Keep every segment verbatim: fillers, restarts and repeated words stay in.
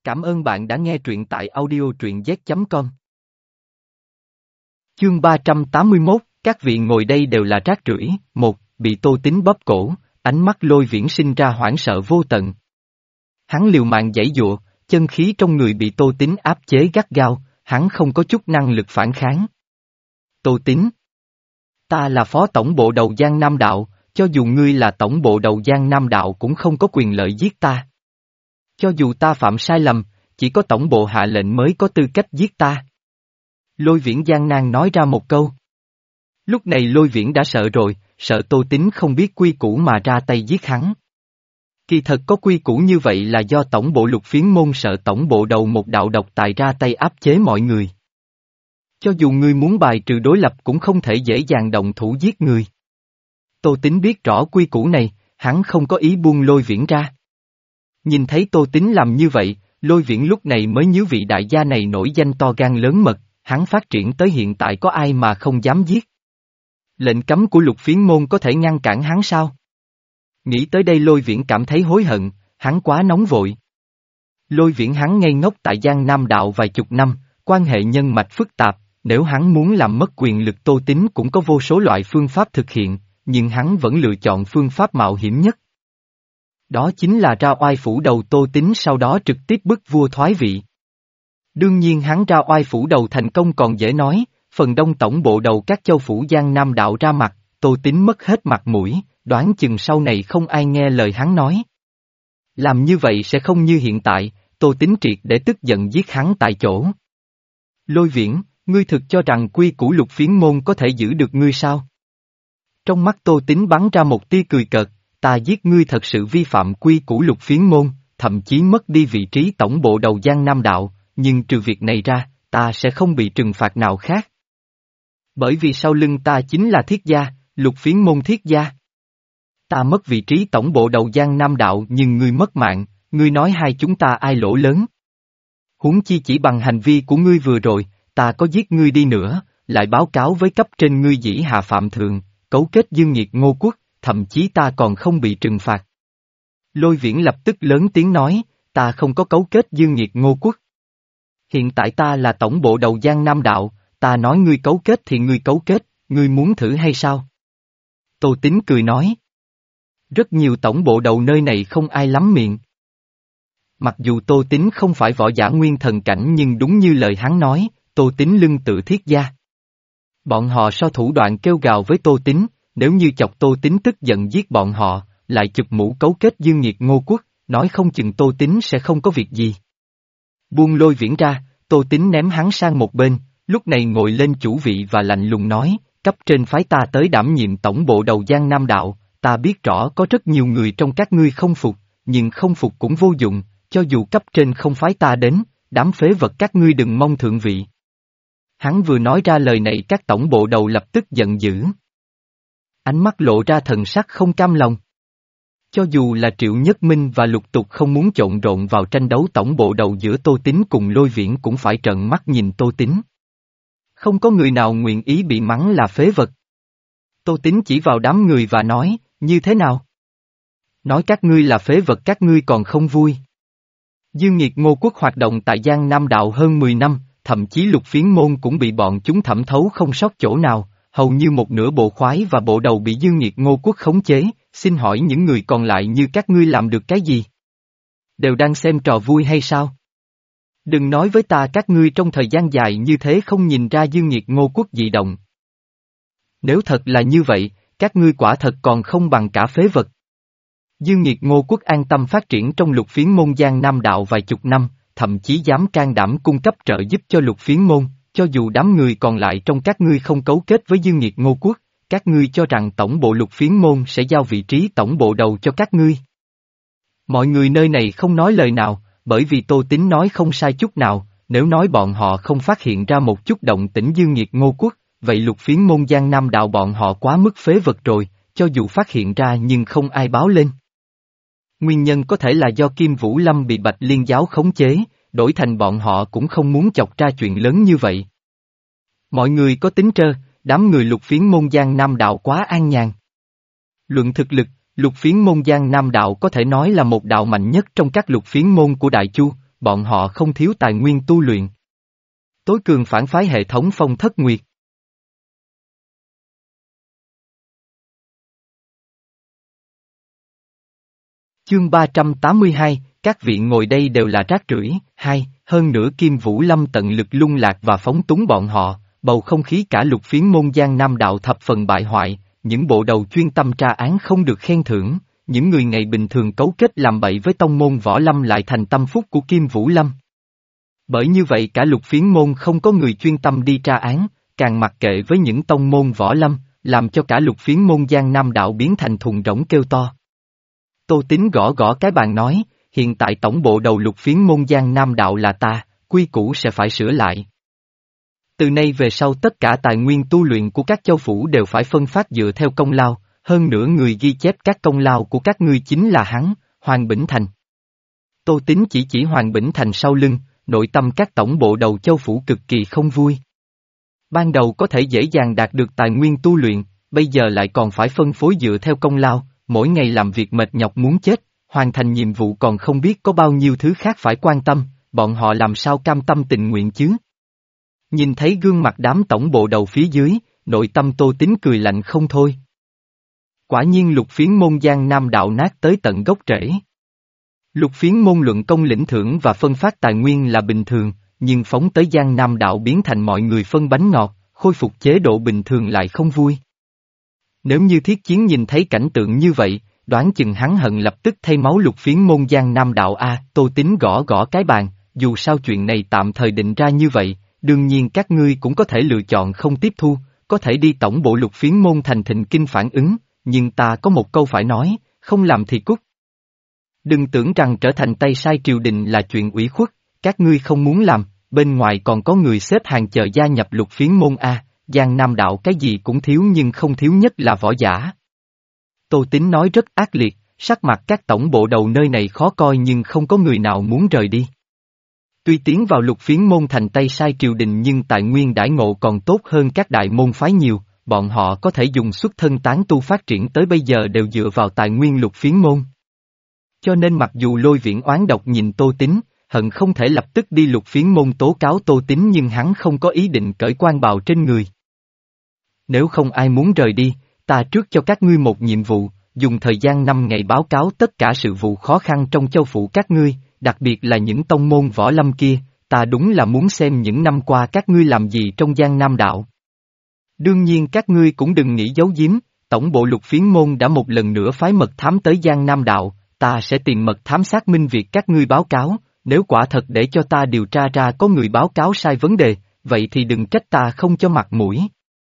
Cảm ơn bạn đã nghe truyện tại audio truyện z chấm com. Chương ba trăm tám mươi mốt, các vị ngồi đây đều là rác rưởi. Một, bị Tô Tín bóp cổ, ánh mắt Lôi Viễn sinh ra hoảng sợ vô tận. Hắn liều mạng giãy giụa, chân khí trong người bị Tô Tín áp chế gắt gao, hắn không có chút năng lực phản kháng. Tô Tín, ta là phó tổng bộ đầu Giang Nam Đạo, cho dù ngươi là tổng bộ đầu Giang Nam Đạo cũng không có quyền lợi giết ta. Cho dù ta phạm sai lầm, chỉ có tổng bộ hạ lệnh mới có tư cách giết ta. Lôi Viễn gian nan nói ra một câu. Lúc này Lôi Viễn đã sợ rồi, sợ Tô Tín không biết quy củ mà ra tay giết hắn. Kỳ thật có quy củ như vậy là do tổng bộ Lục Phiến môn sợ tổng bộ đầu một đạo độc tài ra tay áp chế mọi người. Cho dù ngươi muốn bài trừ đối lập cũng không thể dễ dàng động thủ giết người. Tô Tín biết rõ quy củ này, hắn không có ý buông Lôi Viễn ra. Nhìn thấy Tô Tín làm như vậy, Lôi Viễn lúc này mới nhớ vị đại gia này nổi danh to gan lớn mật, hắn phát triển tới hiện tại có ai mà không dám giết. Lệnh cấm của Lục Phiến môn có thể ngăn cản hắn sao? Nghĩ tới đây Lôi Viễn cảm thấy hối hận, hắn quá nóng vội. Lôi Viễn hắn ngây ngốc tại Giang Nam Đạo vài chục năm, quan hệ nhân mạch phức tạp, nếu hắn muốn làm mất quyền lực Tô Tín cũng có vô số loại phương pháp thực hiện, nhưng hắn vẫn lựa chọn phương pháp mạo hiểm nhất. Đó chính là ra oai phủ đầu Tô Tín sau đó trực tiếp bức vua thoái vị. Đương nhiên hắn ra oai phủ đầu thành công còn dễ nói, phần đông tổng bộ đầu các châu phủ Giang Nam Đạo ra mặt, Tô Tín mất hết mặt mũi, đoán chừng sau này không ai nghe lời hắn nói. Làm như vậy sẽ không như hiện tại, Tô Tín triệt để tức giận giết hắn tại chỗ. Lôi Viễn, ngươi thực cho rằng quy củ Lục Phiến môn có thể giữ được ngươi sao? Trong mắt Tô Tín bắn ra một tia cười cợt, ta giết ngươi thật sự vi phạm quy củ Lục Phiến môn, thậm chí mất đi vị trí tổng bộ đầu Giang Nam Đạo, nhưng trừ việc này ra, ta sẽ không bị trừng phạt nào khác. Bởi vì sau lưng ta chính là Thiết gia, Lục Phiến môn Thiết gia. Ta mất vị trí tổng bộ đầu Giang Nam Đạo nhưng ngươi mất mạng, ngươi nói hai chúng ta ai lỗ lớn. Huống chi chỉ bằng hành vi của ngươi vừa rồi, ta có giết ngươi đi nữa, lại báo cáo với cấp trên ngươi dĩ hạ phạm thượng, cấu kết dương nghiệt Ngô Quốc, thậm chí ta còn không bị trừng phạt. Lôi Viễn lập tức lớn tiếng nói, ta không có cấu kết dương nghiệt Ngô Quốc. Hiện tại ta là tổng bộ đầu Giang Nam Đạo, ta nói ngươi cấu kết thì ngươi cấu kết, ngươi muốn thử hay sao? Tô Tín cười nói. Rất nhiều tổng bộ đầu nơi này không ai lắm miệng. Mặc dù Tô Tín không phải võ giả nguyên thần cảnh nhưng đúng như lời hắn nói, Tô Tín lưng tự Thiết gia. Bọn họ so thủ đoạn kêu gào với Tô Tín, nếu như chọc Tô Tín tức giận giết bọn họ, lại chụp mũ cấu kết dương nghiệt Ngô Quốc, nói không chừng Tô Tín sẽ không có việc gì. Buông Lôi Viễn ra, Tô Tín ném hắn sang một bên, lúc này ngồi lên chủ vị và lạnh lùng nói, cấp trên phái ta tới đảm nhiệm tổng bộ đầu Giang Nam Đạo, ta biết rõ có rất nhiều người trong các ngươi không phục, nhưng không phục cũng vô dụng, cho dù cấp trên không phái ta đến, đám phế vật các ngươi đừng mong thượng vị. Hắn vừa nói ra lời này các tổng bộ đầu lập tức giận dữ. Ánh mắt lộ ra thần sắc không cam lòng. Cho dù là Triệu Nhất Minh và Lục Tục không muốn trộn rộn vào tranh đấu tổng bộ đầu giữa Tô Tín cùng Lôi Viễn cũng phải trợn mắt nhìn Tô Tín. Không có người nào nguyện ý bị mắng là phế vật. Tô Tín chỉ vào đám người và nói, như thế nào? Nói các ngươi là phế vật các ngươi còn không vui. Dương nghiệt Ngô Quốc hoạt động tại Giang Nam Đạo hơn mười năm, thậm chí Lục Phiến môn cũng bị bọn chúng thẩm thấu không sót chỗ nào, hầu như một nửa bộ khoái và bộ đầu bị Dương nghiệt Ngô Quốc khống chế, xin hỏi những người còn lại như các ngươi làm được cái gì? Đều đang xem trò vui hay sao? Đừng nói với ta các ngươi trong thời gian dài như thế không nhìn ra Dương nghiệt Ngô Quốc dị động. Nếu thật là như vậy, các ngươi quả thật còn không bằng cả phế vật. Dương nghiệt Ngô Quốc an tâm phát triển trong Lục Phiến môn Giang Nam Đạo vài chục năm, thậm chí dám can đảm cung cấp trợ giúp cho Lục Phiến môn, cho dù đám người còn lại trong các ngươi không cấu kết với Dương nghiệt Ngô Quốc, các ngươi cho rằng tổng bộ Lục Phiến môn sẽ giao vị trí tổng bộ đầu cho các ngươi. Mọi người nơi này không nói lời nào, bởi vì Tô Tín nói không sai chút nào, nếu nói bọn họ không phát hiện ra một chút động tĩnh Dương nghiệt Ngô Quốc, vậy Lục Phiến môn Giang Nam Đạo bọn họ quá mức phế vật rồi, cho dù phát hiện ra nhưng không ai báo lên. Nguyên nhân có thể là do Kim Vũ Lâm bị Bạch Liên giáo khống chế, đổi thành bọn họ cũng không muốn chọc ra chuyện lớn như vậy. Mọi người có tính trơ, đám người Lục Phiến môn Giang Nam Đạo quá an nhàn. Luận thực lực, Lục Phiến môn Giang Nam Đạo có thể nói là một đạo mạnh nhất trong các lục phiến môn của Đại Chu, bọn họ không thiếu tài nguyên tu luyện. Tối cường phản phái hệ thống Phong Thất Nguyệt. Chương ba trăm tám mươi hai, các vị ngồi đây đều là rác rưởi. Hai, hơn nữa Kim Vũ Lâm tận lực lung lạc và phóng túng bọn họ, bầu không khí cả lục phiến môn Giang Nam đạo thập phần bại hoại, những bộ đầu chuyên tâm tra án không được khen thưởng, những người ngày bình thường cấu kết làm bậy với tông môn võ lâm lại thành tâm phúc của Kim Vũ Lâm. Bởi như vậy cả lục phiến môn không có người chuyên tâm đi tra án, càng mặc kệ với những tông môn võ lâm, làm cho cả lục phiến môn Giang Nam đạo biến thành thùng rỗng kêu to. Tô Tín gõ gõ cái bàn nói, hiện tại tổng bộ đầu lục phiến môn Giang Nam đạo là ta, quy củ sẽ phải sửa lại. Từ nay về sau tất cả tài nguyên tu luyện của các châu phủ đều phải phân phát dựa theo công lao, hơn nữa người ghi chép các công lao của các ngươi chính là hắn, Hoàng Bỉnh Thành. Tô Tín chỉ chỉ Hoàng Bỉnh Thành sau lưng, nội tâm các tổng bộ đầu châu phủ cực kỳ không vui. Ban đầu có thể dễ dàng đạt được tài nguyên tu luyện, bây giờ lại còn phải phân phối dựa theo công lao, mỗi ngày làm việc mệt nhọc muốn chết, hoàn thành nhiệm vụ còn không biết có bao nhiêu thứ khác phải quan tâm, bọn họ làm sao cam tâm tình nguyện chứ? Nhìn thấy gương mặt đám tổng bộ đầu phía dưới, nội tâm Tô Tín cười lạnh không thôi. Quả nhiên lục phiến môn Giang Nam đạo nát tới tận gốc rễ. Lục phiến môn luận công lĩnh thưởng và phân phát tài nguyên là bình thường, nhưng phóng tới Giang Nam đạo biến thành mọi người phân bánh ngọt, khôi phục chế độ bình thường lại không vui. Nếu như Thiết Chiến nhìn thấy cảnh tượng như vậy, đoán chừng hắn hận lập tức thay máu lục phiến môn Giang Nam đạo A. Tô Tín gõ gõ cái bàn, dù sao chuyện này tạm thời định ra như vậy, đương nhiên các ngươi cũng có thể lựa chọn không tiếp thu, có thể đi tổng bộ lục phiến môn thành Thịnh Kinh phản ứng, nhưng ta có một câu phải nói, không làm thì cút. Đừng tưởng rằng trở thành tay sai triều đình là chuyện ủy khuất, các ngươi không muốn làm, bên ngoài còn có người xếp hàng chờ gia nhập lục phiến môn A, Giang Nam đạo cái gì cũng thiếu nhưng không thiếu nhất là võ giả. Tô Tín nói rất ác liệt, sắc mặt các tổng bộ đầu nơi này khó coi nhưng không có người nào muốn rời đi. Tuy tiến vào lục phiến môn thành tay sai triều đình nhưng tài nguyên đãi ngộ còn tốt hơn các đại môn phái nhiều, bọn họ có thể dùng xuất thân tán tu phát triển tới bây giờ đều dựa vào tài nguyên lục phiến môn. Cho nên mặc dù Lôi Viễn oán độc nhìn Tô Tín, hận không thể lập tức đi lục phiến môn tố cáo Tô Tín nhưng hắn không có ý định cởi quan bào trên người. Nếu không ai muốn rời đi, ta trước cho các ngươi một nhiệm vụ, dùng thời gian năm ngày báo cáo tất cả sự vụ khó khăn trong châu phủ các ngươi, đặc biệt là những tông môn võ lâm kia, ta đúng là muốn xem những năm qua các ngươi làm gì trong Giang Nam đạo. Đương nhiên các ngươi cũng đừng nghĩ giấu giếm, tổng bộ lục phiến môn đã một lần nữa phái mật thám tới Giang Nam đạo, ta sẽ tìm mật thám xác minh việc các ngươi báo cáo, nếu quả thật để cho ta điều tra ra có người báo cáo sai vấn đề, vậy thì đừng trách ta không cho mặt mũi.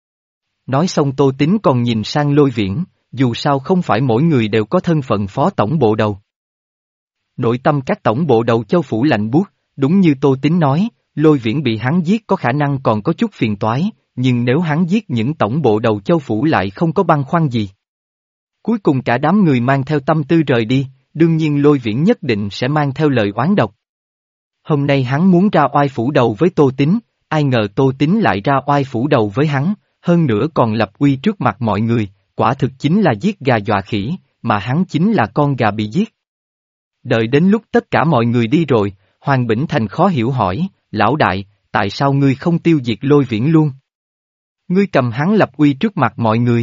Nói xong Tô Tín còn nhìn sang Lôi Viễn, dù sao không phải mỗi người đều có thân phận phó tổng bộ đầu. Nội tâm các tổng bộ đầu châu phủ lạnh buốt, đúng như Tô Tín nói, Lôi Viễn bị hắn giết có khả năng còn có chút phiền toái, nhưng nếu hắn giết những tổng bộ đầu châu phủ lại không có băn khoăn gì. Cuối cùng cả đám người mang theo tâm tư rời đi, đương nhiên Lôi Viễn nhất định sẽ mang theo lời oán độc. Hôm nay hắn muốn ra oai phủ đầu với Tô Tín, ai ngờ Tô Tín lại ra oai phủ đầu với hắn, hơn nữa còn lập uy trước mặt mọi người, quả thực chính là giết gà dọa khỉ, mà hắn chính là con gà bị giết. Đợi đến lúc tất cả mọi người đi rồi, Hoàng Bỉnh Thành khó hiểu hỏi, lão đại, tại sao ngươi không tiêu diệt Lôi Viễn luôn? Ngươi cầm hắn lập uy trước mặt mọi người.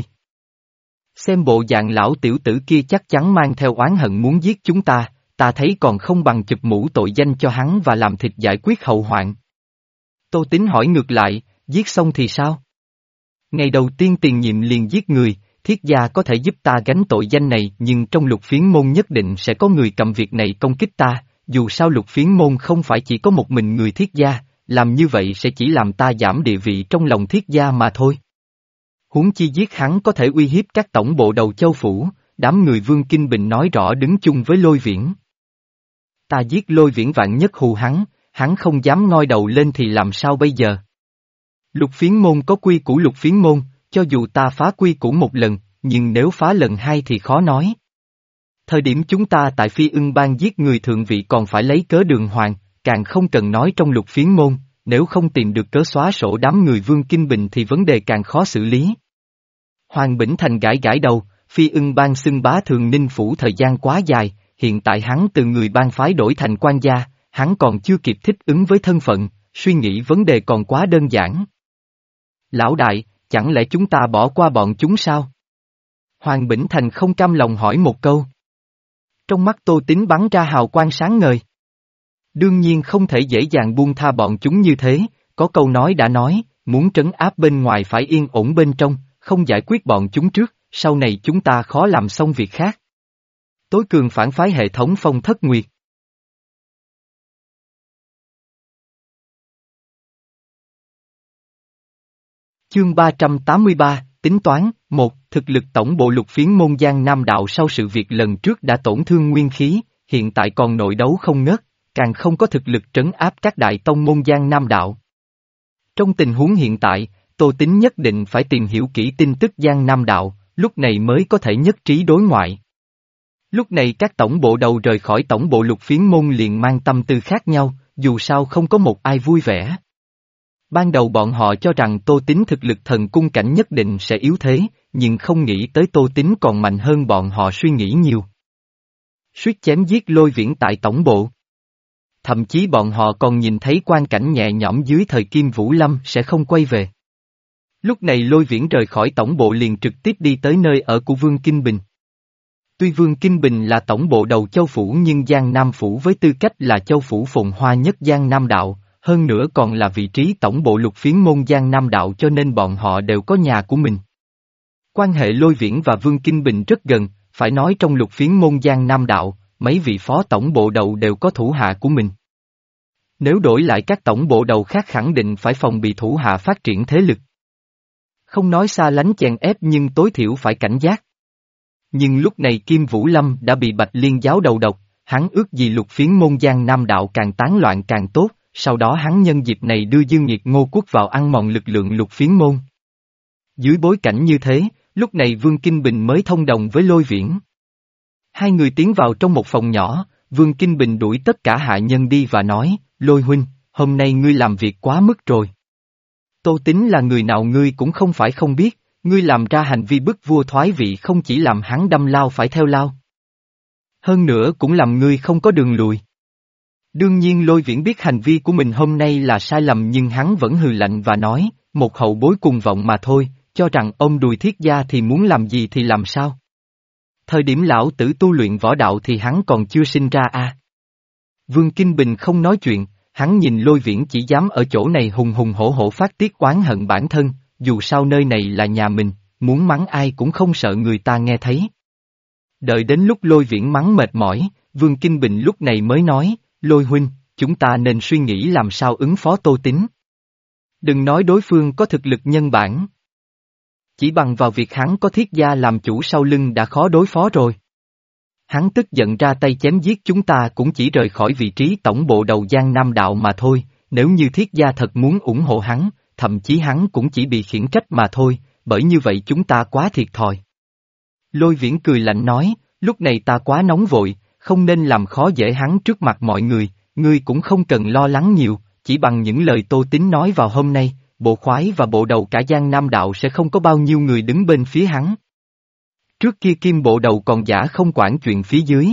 Xem bộ dạng lão tiểu tử kia chắc chắn mang theo oán hận muốn giết chúng ta, ta thấy còn không bằng chụp mũ tội danh cho hắn và làm thịt giải quyết hậu hoạn. Tô Tín hỏi ngược lại, giết xong thì sao? Ngày đầu tiên tiền nhiệm liền giết người, Thiết gia có thể giúp ta gánh tội danh này nhưng trong lục phiến môn nhất định sẽ có người cầm việc này công kích ta, dù sao lục phiến môn không phải chỉ có một mình người Thiết gia, làm như vậy sẽ chỉ làm ta giảm địa vị trong lòng Thiết gia mà thôi. Huống chi giết hắn có thể uy hiếp các tổng bộ đầu châu phủ, đám người Vương Kinh Bình nói rõ đứng chung với Lôi Viễn. Ta giết Lôi Viễn vạn nhất hù hắn, hắn không dám ngoi đầu lên thì làm sao bây giờ? Lục phiến môn có quy củ lục phiến môn, cho dù ta phá quy củ một lần, nhưng nếu phá lần hai thì khó nói. Thời điểm chúng ta tại Phi Ưng Bang giết người thượng vị còn phải lấy cớ đường hoàng, càng không cần nói trong lục phiến môn, nếu không tìm được cớ xóa sổ đám người Vương Kinh Bình thì vấn đề càng khó xử lý. Hoàng Bỉnh Thành gãi gãi đầu, Phi Ưng Bang xưng bá Thường Ninh Phủ thời gian quá dài, hiện tại hắn từ người bang phái đổi thành quan gia, hắn còn chưa kịp thích ứng với thân phận, suy nghĩ vấn đề còn quá đơn giản. Lão đại, chẳng lẽ chúng ta bỏ qua bọn chúng sao? Hoàng Bỉnh Thành không cam lòng hỏi một câu. Trong mắt Tô Tín bắn ra hào quang sáng ngời. Đương nhiên không thể dễ dàng buông tha bọn chúng như thế, có câu nói đã nói, muốn trấn áp bên ngoài phải yên ổn bên trong, không giải quyết bọn chúng trước, sau này chúng ta khó làm xong việc khác. Tối cường phản phái hệ thống Phong Thất Nguyệt. Chương ba trăm tám mươi ba, tính toán, một, thực lực tổng bộ lục phiến môn Giang Nam đạo sau sự việc lần trước đã tổn thương nguyên khí, hiện tại còn nội đấu không ngớt, càng không có thực lực trấn áp các đại tông môn Giang Nam đạo. Trong tình huống hiện tại, Tô Tín nhất định phải tìm hiểu kỹ tin tức Giang Nam đạo, lúc này mới có thể nhất trí đối ngoại. Lúc này các tổng bộ đầu rời khỏi tổng bộ lục phiến môn liền mang tâm tư khác nhau, dù sao không có một ai vui vẻ. Ban đầu bọn họ cho rằng Tô Tín thực lực thần cung cảnh nhất định sẽ yếu thế, nhưng không nghĩ tới Tô Tín còn mạnh hơn bọn họ suy nghĩ nhiều. Suýt chém giết Lôi Viễn tại tổng bộ. Thậm chí bọn họ còn nhìn thấy quan cảnh nhẹ nhõm dưới thời Kim Vũ Lâm sẽ không quay về. Lúc này Lôi Viễn rời khỏi tổng bộ liền trực tiếp đi tới nơi ở của Vương Kinh Bình. Tuy Vương Kinh Bình là tổng bộ đầu châu phủ nhưng Giang Nam phủ với tư cách là châu phủ phồn hoa nhất Giang Nam đạo, hơn nữa còn là vị trí tổng bộ lục phiến môn Giang Nam đạo cho nên bọn họ đều có nhà của mình. Quan hệ Lôi Viễn và Vương Kinh Bình rất gần, phải nói trong lục phiến môn Giang Nam đạo, mấy vị phó tổng bộ đầu đều có thủ hạ của mình. Nếu đổi lại các tổng bộ đầu khác khẳng định phải phòng bị thủ hạ phát triển thế lực. Không nói xa lánh chèn ép nhưng tối thiểu phải cảnh giác. Nhưng lúc này Kim Vũ Lâm đã bị Bạch Liên giáo đầu độc, hắn ước gì lục phiến môn Giang Nam đạo càng tán loạn càng tốt, sau đó hắn nhân dịp này đưa Dương Nhiệt Ngô Quốc vào ăn mòn lực lượng lục phiến môn. Dưới bối cảnh như thế, lúc này Vương Kinh Bình mới thông đồng với Lôi Viễn. Hai người tiến vào trong một phòng nhỏ, Vương Kinh Bình đuổi tất cả hạ nhân đi và nói, Lôi huynh, hôm nay ngươi làm việc quá mức rồi. Tô Tín là người nào ngươi cũng không phải không biết, ngươi làm ra hành vi bức vua thoái vị không chỉ làm hắn đâm lao phải theo lao. Hơn nữa cũng làm ngươi không có đường lùi. Đương nhiên Lôi Viễn biết hành vi của mình hôm nay là sai lầm nhưng hắn vẫn hừ lạnh và nói, một hậu bối cùng vọng mà thôi, cho rằng ông đùi thiết gia thì muốn làm gì thì làm sao. Thời điểm lão tử tu luyện võ đạo thì hắn còn chưa sinh ra à. Vương Kinh Bình không nói chuyện, hắn nhìn Lôi Viễn chỉ dám ở chỗ này hùng hùng hổ hổ phát tiết oán hận bản thân, dù sao nơi này là nhà mình, muốn mắng ai cũng không sợ người ta nghe thấy. Đợi đến lúc Lôi Viễn mắng mệt mỏi, Vương Kinh Bình lúc này mới nói, Lôi huynh, chúng ta nên suy nghĩ làm sao ứng phó Tô Tín. Đừng nói đối phương có thực lực nhân bản. Chỉ bằng vào việc hắn có thiết gia làm chủ sau lưng đã khó đối phó rồi. Hắn tức giận ra tay chém giết chúng ta cũng chỉ rời khỏi vị trí tổng bộ đầu Giang Nam đạo mà thôi, nếu như thiết gia thật muốn ủng hộ hắn, thậm chí hắn cũng chỉ bị khiển trách mà thôi, bởi như vậy chúng ta quá thiệt thòi. Lôi Viễn cười lạnh nói, lúc này ta quá nóng vội, không nên làm khó dễ hắn trước mặt mọi người, ngươi cũng không cần lo lắng nhiều, chỉ bằng những lời Tô Tín nói vào hôm nay, bộ khoái và bộ đầu cả Giang Nam đạo sẽ không có bao nhiêu người đứng bên phía hắn. Trước kia Kim bộ đầu còn giả không quản chuyện phía dưới.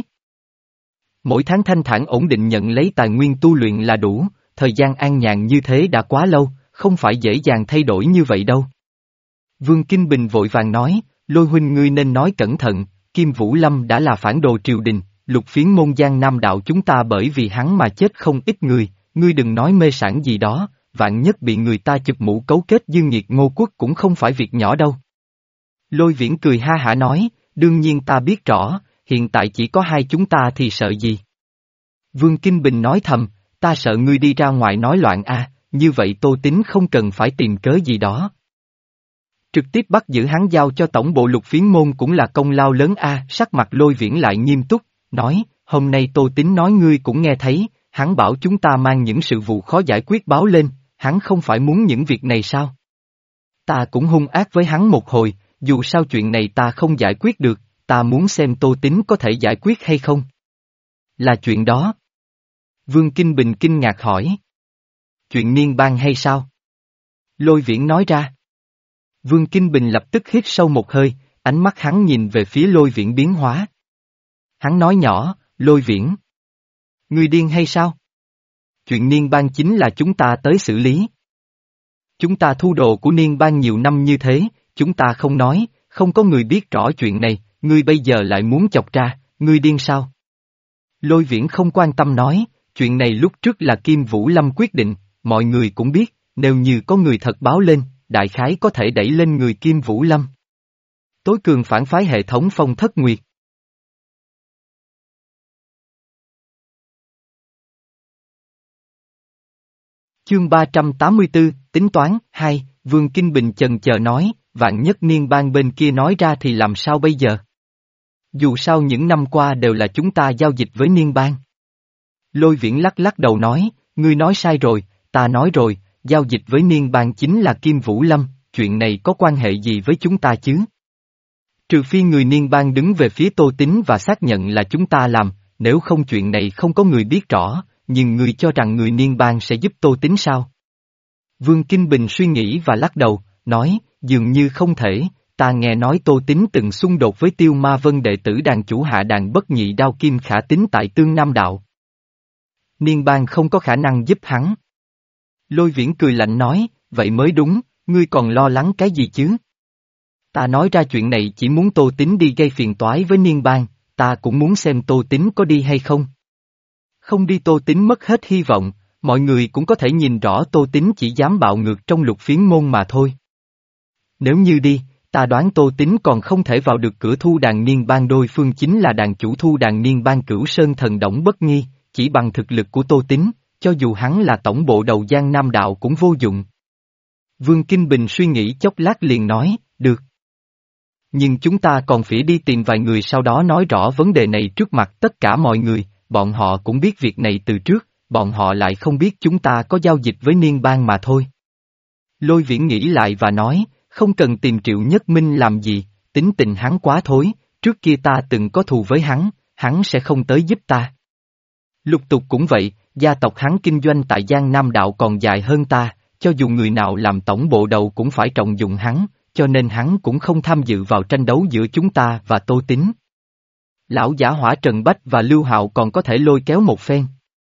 Mỗi tháng thanh thản ổn định nhận lấy tài nguyên tu luyện là đủ, thời gian an nhàn như thế đã quá lâu, không phải dễ dàng thay đổi như vậy đâu. Vương Kinh Bình vội vàng nói, Lôi huynh ngươi nên nói cẩn thận, Kim Vũ Lâm đã là phản đồ triều đình, lục phiến môn Giang Nam đạo chúng ta bởi vì hắn mà chết không ít người, ngươi đừng nói mê sảng gì đó, vạn nhất bị người ta chụp mũ cấu kết Dương Nhiệt Ngô Quốc cũng không phải việc nhỏ đâu. Lôi Viễn cười ha hả nói, đương nhiên ta biết rõ, hiện tại chỉ có hai chúng ta thì sợ gì. Vương Kinh Bình nói thầm, ta sợ ngươi đi ra ngoài nói loạn a, như vậy Tô Tín không cần phải tìm cớ gì đó. Trực tiếp bắt giữ hắn giao cho tổng bộ lục phiến môn cũng là công lao lớn a, sắc mặt Lôi Viễn lại nghiêm túc, nói, hôm nay Tô Tín nói ngươi cũng nghe thấy, hắn bảo chúng ta mang những sự vụ khó giải quyết báo lên, hắn không phải muốn những việc này sao? Ta cũng hung ác với hắn một hồi, dù sao chuyện này ta không giải quyết được, ta muốn xem Tô Tín có thể giải quyết hay không. Là chuyện đó. Vương Kinh Bình kinh ngạc hỏi. Chuyện niên bang hay sao? Lôi Viễn nói ra. Vương Kinh Bình lập tức hít sâu một hơi, ánh mắt hắn nhìn về phía Lôi Viễn biến hóa. Hắn nói nhỏ, Lôi Viễn. Ngươi điên hay sao? Chuyện Niên Bang chính là chúng ta tới xử lý. Chúng ta thu đồ của Niên Bang nhiều năm như thế, chúng ta không nói, không có người biết rõ chuyện này, ngươi bây giờ lại muốn chọc ra, ngươi điên sao? Lôi Viễn không quan tâm nói, chuyện này lúc trước là Kim Vũ Lâm quyết định, mọi người cũng biết, nếu như có người thật báo lên, đại khái có thể đẩy lên người Kim Vũ Lâm. Tối cường phản phái hệ thống Phong Thất Nguyệt. Chương ba trăm tám mươi tư, tính toán, hai, Vương Kinh Bình chần chờ nói, vạn nhất Niên Bang bên kia nói ra thì làm sao bây giờ? Dù sao những năm qua đều là chúng ta giao dịch với Niên Bang. Lôi Viễn lắc lắc đầu nói, ngươi nói sai rồi, ta nói rồi, giao dịch với Niên Bang chính là Kim Vũ Lâm, chuyện này có quan hệ gì với chúng ta chứ? Trừ phi người Niên Bang đứng về phía Tô Tín và xác nhận là chúng ta làm, nếu không chuyện này không có người biết rõ, nhưng người cho rằng người Niên Bang sẽ giúp Tô Tín sao? Vương Kinh Bình suy nghĩ và lắc đầu, nói, dường như không thể, ta nghe nói Tô Tín từng xung đột với Tiêu Ma Vân đệ tử đàn chủ hạ đàn bất nhị đao kim khả tín tại Tương Nam Đạo. Niên Bang không có khả năng giúp hắn. Lôi Viễn cười lạnh nói, vậy mới đúng, ngươi còn lo lắng cái gì chứ? Ta nói ra chuyện này chỉ muốn Tô Tín đi gây phiền toái với Niên Bang, ta cũng muốn xem Tô Tín có đi hay không. Không đi Tô Tín mất hết hy vọng, mọi người cũng có thể nhìn rõ Tô Tín chỉ dám bạo ngược trong Lục Phiến môn mà thôi. Nếu như đi, ta đoán Tô Tín còn không thể vào được cửa Thu Đàn Niên Bang, đối phương chính là đàn chủ Thu Đàn Niên Bang Cửu Sơn Thần Đổng Bất Nghi, chỉ bằng thực lực của Tô Tín, cho dù hắn là tổng bộ đầu Giang Nam Đạo cũng vô dụng. Vương Kinh Bình suy nghĩ chốc lát liền nói, được. Nhưng chúng ta còn phải đi tìm vài người sau đó nói rõ vấn đề này trước mặt tất cả mọi người, bọn họ cũng biết việc này từ trước, bọn họ lại không biết chúng ta có giao dịch với Niên Bang mà thôi. Lôi Viễn nghĩ lại và nói, không cần tìm Triệu Nhất Minh làm gì, tính tình hắn quá thối, trước kia ta từng có thù với hắn, hắn sẽ không tới giúp ta. Lục Tục cũng vậy, gia tộc hắn kinh doanh tại Giang Nam Đạo còn dài hơn ta, cho dù người nào làm tổng bộ đầu cũng phải trọng dụng hắn, cho nên hắn cũng không tham dự vào tranh đấu giữa chúng ta và Tô Tín. Lão giả hỏa Trần Bách và Lưu Hạo còn có thể lôi kéo một phen.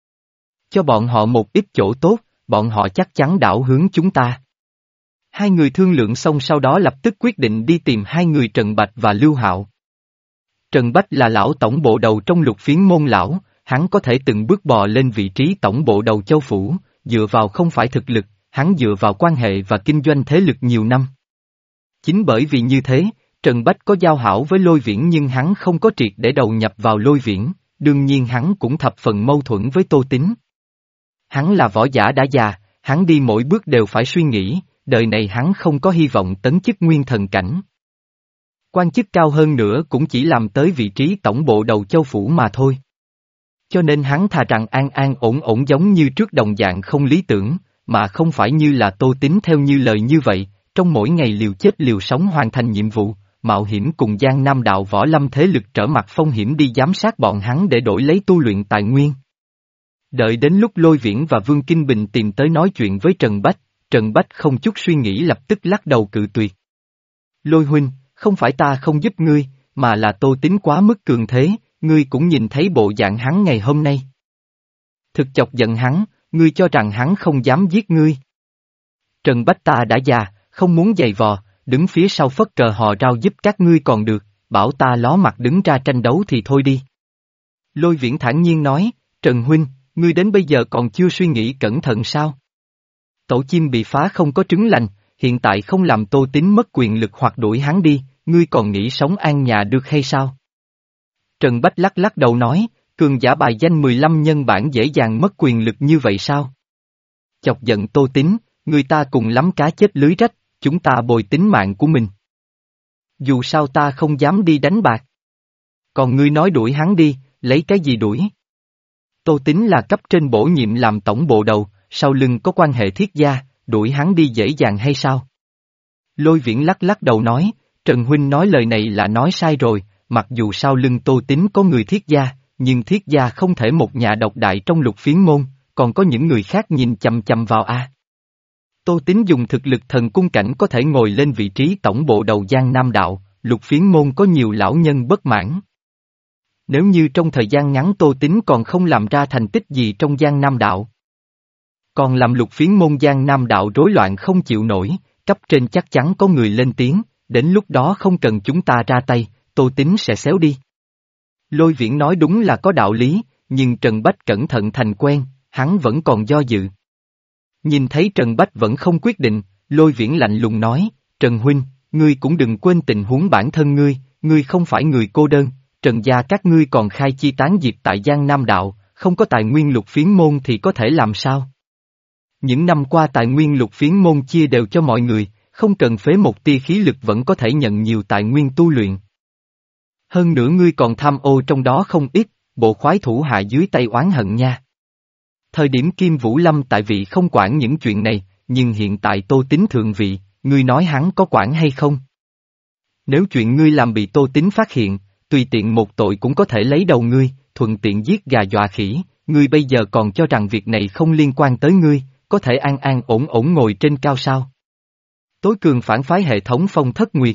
Cho bọn họ một ít chỗ tốt, bọn họ chắc chắn đảo hướng chúng ta. Hai người thương lượng xong sau đó lập tức quyết định đi tìm hai người Trần Bạch và Lưu Hạo. Trần Bách là lão tổng bộ đầu trong Lục Phiến môn lão, hắn có thể từng bước bò lên vị trí tổng bộ đầu châu phủ, dựa vào không phải thực lực, hắn dựa vào quan hệ và kinh doanh thế lực nhiều năm. Chính bởi vì như thế, Trần Bách có giao hảo với Lôi Viễn nhưng hắn không có triệt để đầu nhập vào Lôi Viễn, đương nhiên hắn cũng thập phần mâu thuẫn với Tô Tín. Hắn là võ giả đã già, hắn đi mỗi bước đều phải suy nghĩ, đời này hắn không có hy vọng tấn chức nguyên thần cảnh. Quan chức cao hơn nữa cũng chỉ làm tới vị trí tổng bộ đầu châu phủ mà thôi. Cho nên hắn thà rằng an an ổn ổn giống như trước đồng dạng không lý tưởng, mà không phải như là Tô Tín theo như lời như vậy, trong mỗi ngày liều chết liều sống hoàn thành nhiệm vụ, mạo hiểm cùng Giang Nam Đạo võ lâm thế lực trở mặt phong hiểm đi giám sát bọn hắn để đổi lấy tu luyện tài nguyên. Đợi đến lúc Lôi Viễn và Vương Kinh Bình tìm tới nói chuyện với Trần Bách, Trần Bách không chút suy nghĩ lập tức lắc đầu cự tuyệt. Lôi huynh, không phải ta không giúp ngươi, mà là Tô Tín quá mức cường thế, ngươi cũng nhìn thấy bộ dạng hắn ngày hôm nay. Thực chọc giận hắn, ngươi cho rằng hắn không dám giết ngươi. Trần Bách ta đã già, không muốn giày vò, đứng phía sau phất cờ hò rao giúp các ngươi còn được, bảo ta ló mặt đứng ra tranh đấu thì thôi đi. Lôi Viễn thản nhiên nói, Trần huynh, ngươi đến bây giờ còn chưa suy nghĩ cẩn thận sao? Tổ chim bị phá không có trứng lành, hiện tại không làm Tô Tín mất quyền lực hoặc đuổi hắn đi, ngươi còn nghĩ sống an nhà được hay sao? Trần Bách lắc lắc đầu nói, cường giả bài danh mười lăm nhân bản dễ dàng mất quyền lực như vậy sao? Chọc giận Tô Tín, người ta cùng lắm cá chết lưới rách, chúng ta bồi tính mạng của mình. Dù sao ta không dám đi đánh bạc. Còn ngươi nói đuổi hắn đi, lấy cái gì đuổi? Tô Tín là cấp trên bổ nhiệm làm tổng bộ đầu, sau lưng có quan hệ thiết gia, đuổi hắn đi dễ dàng hay sao? Lôi Viễn lắc lắc đầu nói, Trần huynh nói lời này là nói sai rồi, mặc dù sau lưng Tô Tín có người thiết gia, nhưng thiết gia không thể một nhà độc đại trong Lục Phiến môn, còn có những người khác nhìn chằm chằm vào a. Tô Tín dùng thực lực thần cung cảnh có thể ngồi lên vị trí tổng bộ đầu Giang Nam Đạo, Lục Phiến môn có nhiều lão nhân bất mãn. Nếu như trong thời gian ngắn Tô Tín còn không làm ra thành tích gì trong Giang Nam Đạo, Còn làm lục phiến môn Giang Nam đạo rối loạn không chịu nổi, cấp trên chắc chắn có người lên tiếng, đến lúc đó không cần chúng ta ra tay, Tô Tín sẽ xéo đi. Lôi Viễn nói đúng là có đạo lý, nhưng Trần Bách cẩn thận thành quen, hắn vẫn còn do dự. Nhìn thấy Trần Bách vẫn không quyết định, Lôi Viễn lạnh lùng nói, Trần Huynh, ngươi cũng đừng quên tình huống bản thân ngươi, ngươi không phải người cô đơn, Trần gia các ngươi còn khai chi tán diệp tại Giang Nam đạo, không có tài nguyên lục phiến môn thì có thể làm sao? Những năm qua tài nguyên lục phiến môn chia đều cho mọi người, không cần phế một tia khí lực vẫn có thể nhận nhiều tài nguyên tu luyện. Hơn nữa ngươi còn tham ô trong đó không ít, bộ khoái thủ hạ dưới tay oán hận nha. Thời điểm Kim Vũ Lâm tại vị không quản những chuyện này, nhưng hiện tại Tô Tín thượng vị, ngươi nói hắn có quản hay không? Nếu chuyện ngươi làm bị Tô Tín phát hiện, tùy tiện một tội cũng có thể lấy đầu ngươi, thuận tiện giết gà dọa khỉ, ngươi bây giờ còn cho rằng việc này không liên quan tới ngươi, có thể an an ổn ổn ngồi trên cao sao? Tối cường phản phái hệ thống Phong Thất Nguyệt.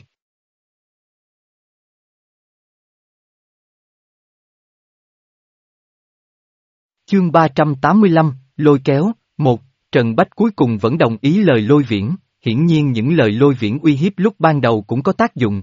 Chương ba trăm tám mươi lăm, Lôi kéo, một, Trần Bách cuối cùng vẫn đồng ý lời Lôi Viễn, hiển nhiên những lời Lôi Viễn uy hiếp lúc ban đầu cũng có tác dụng.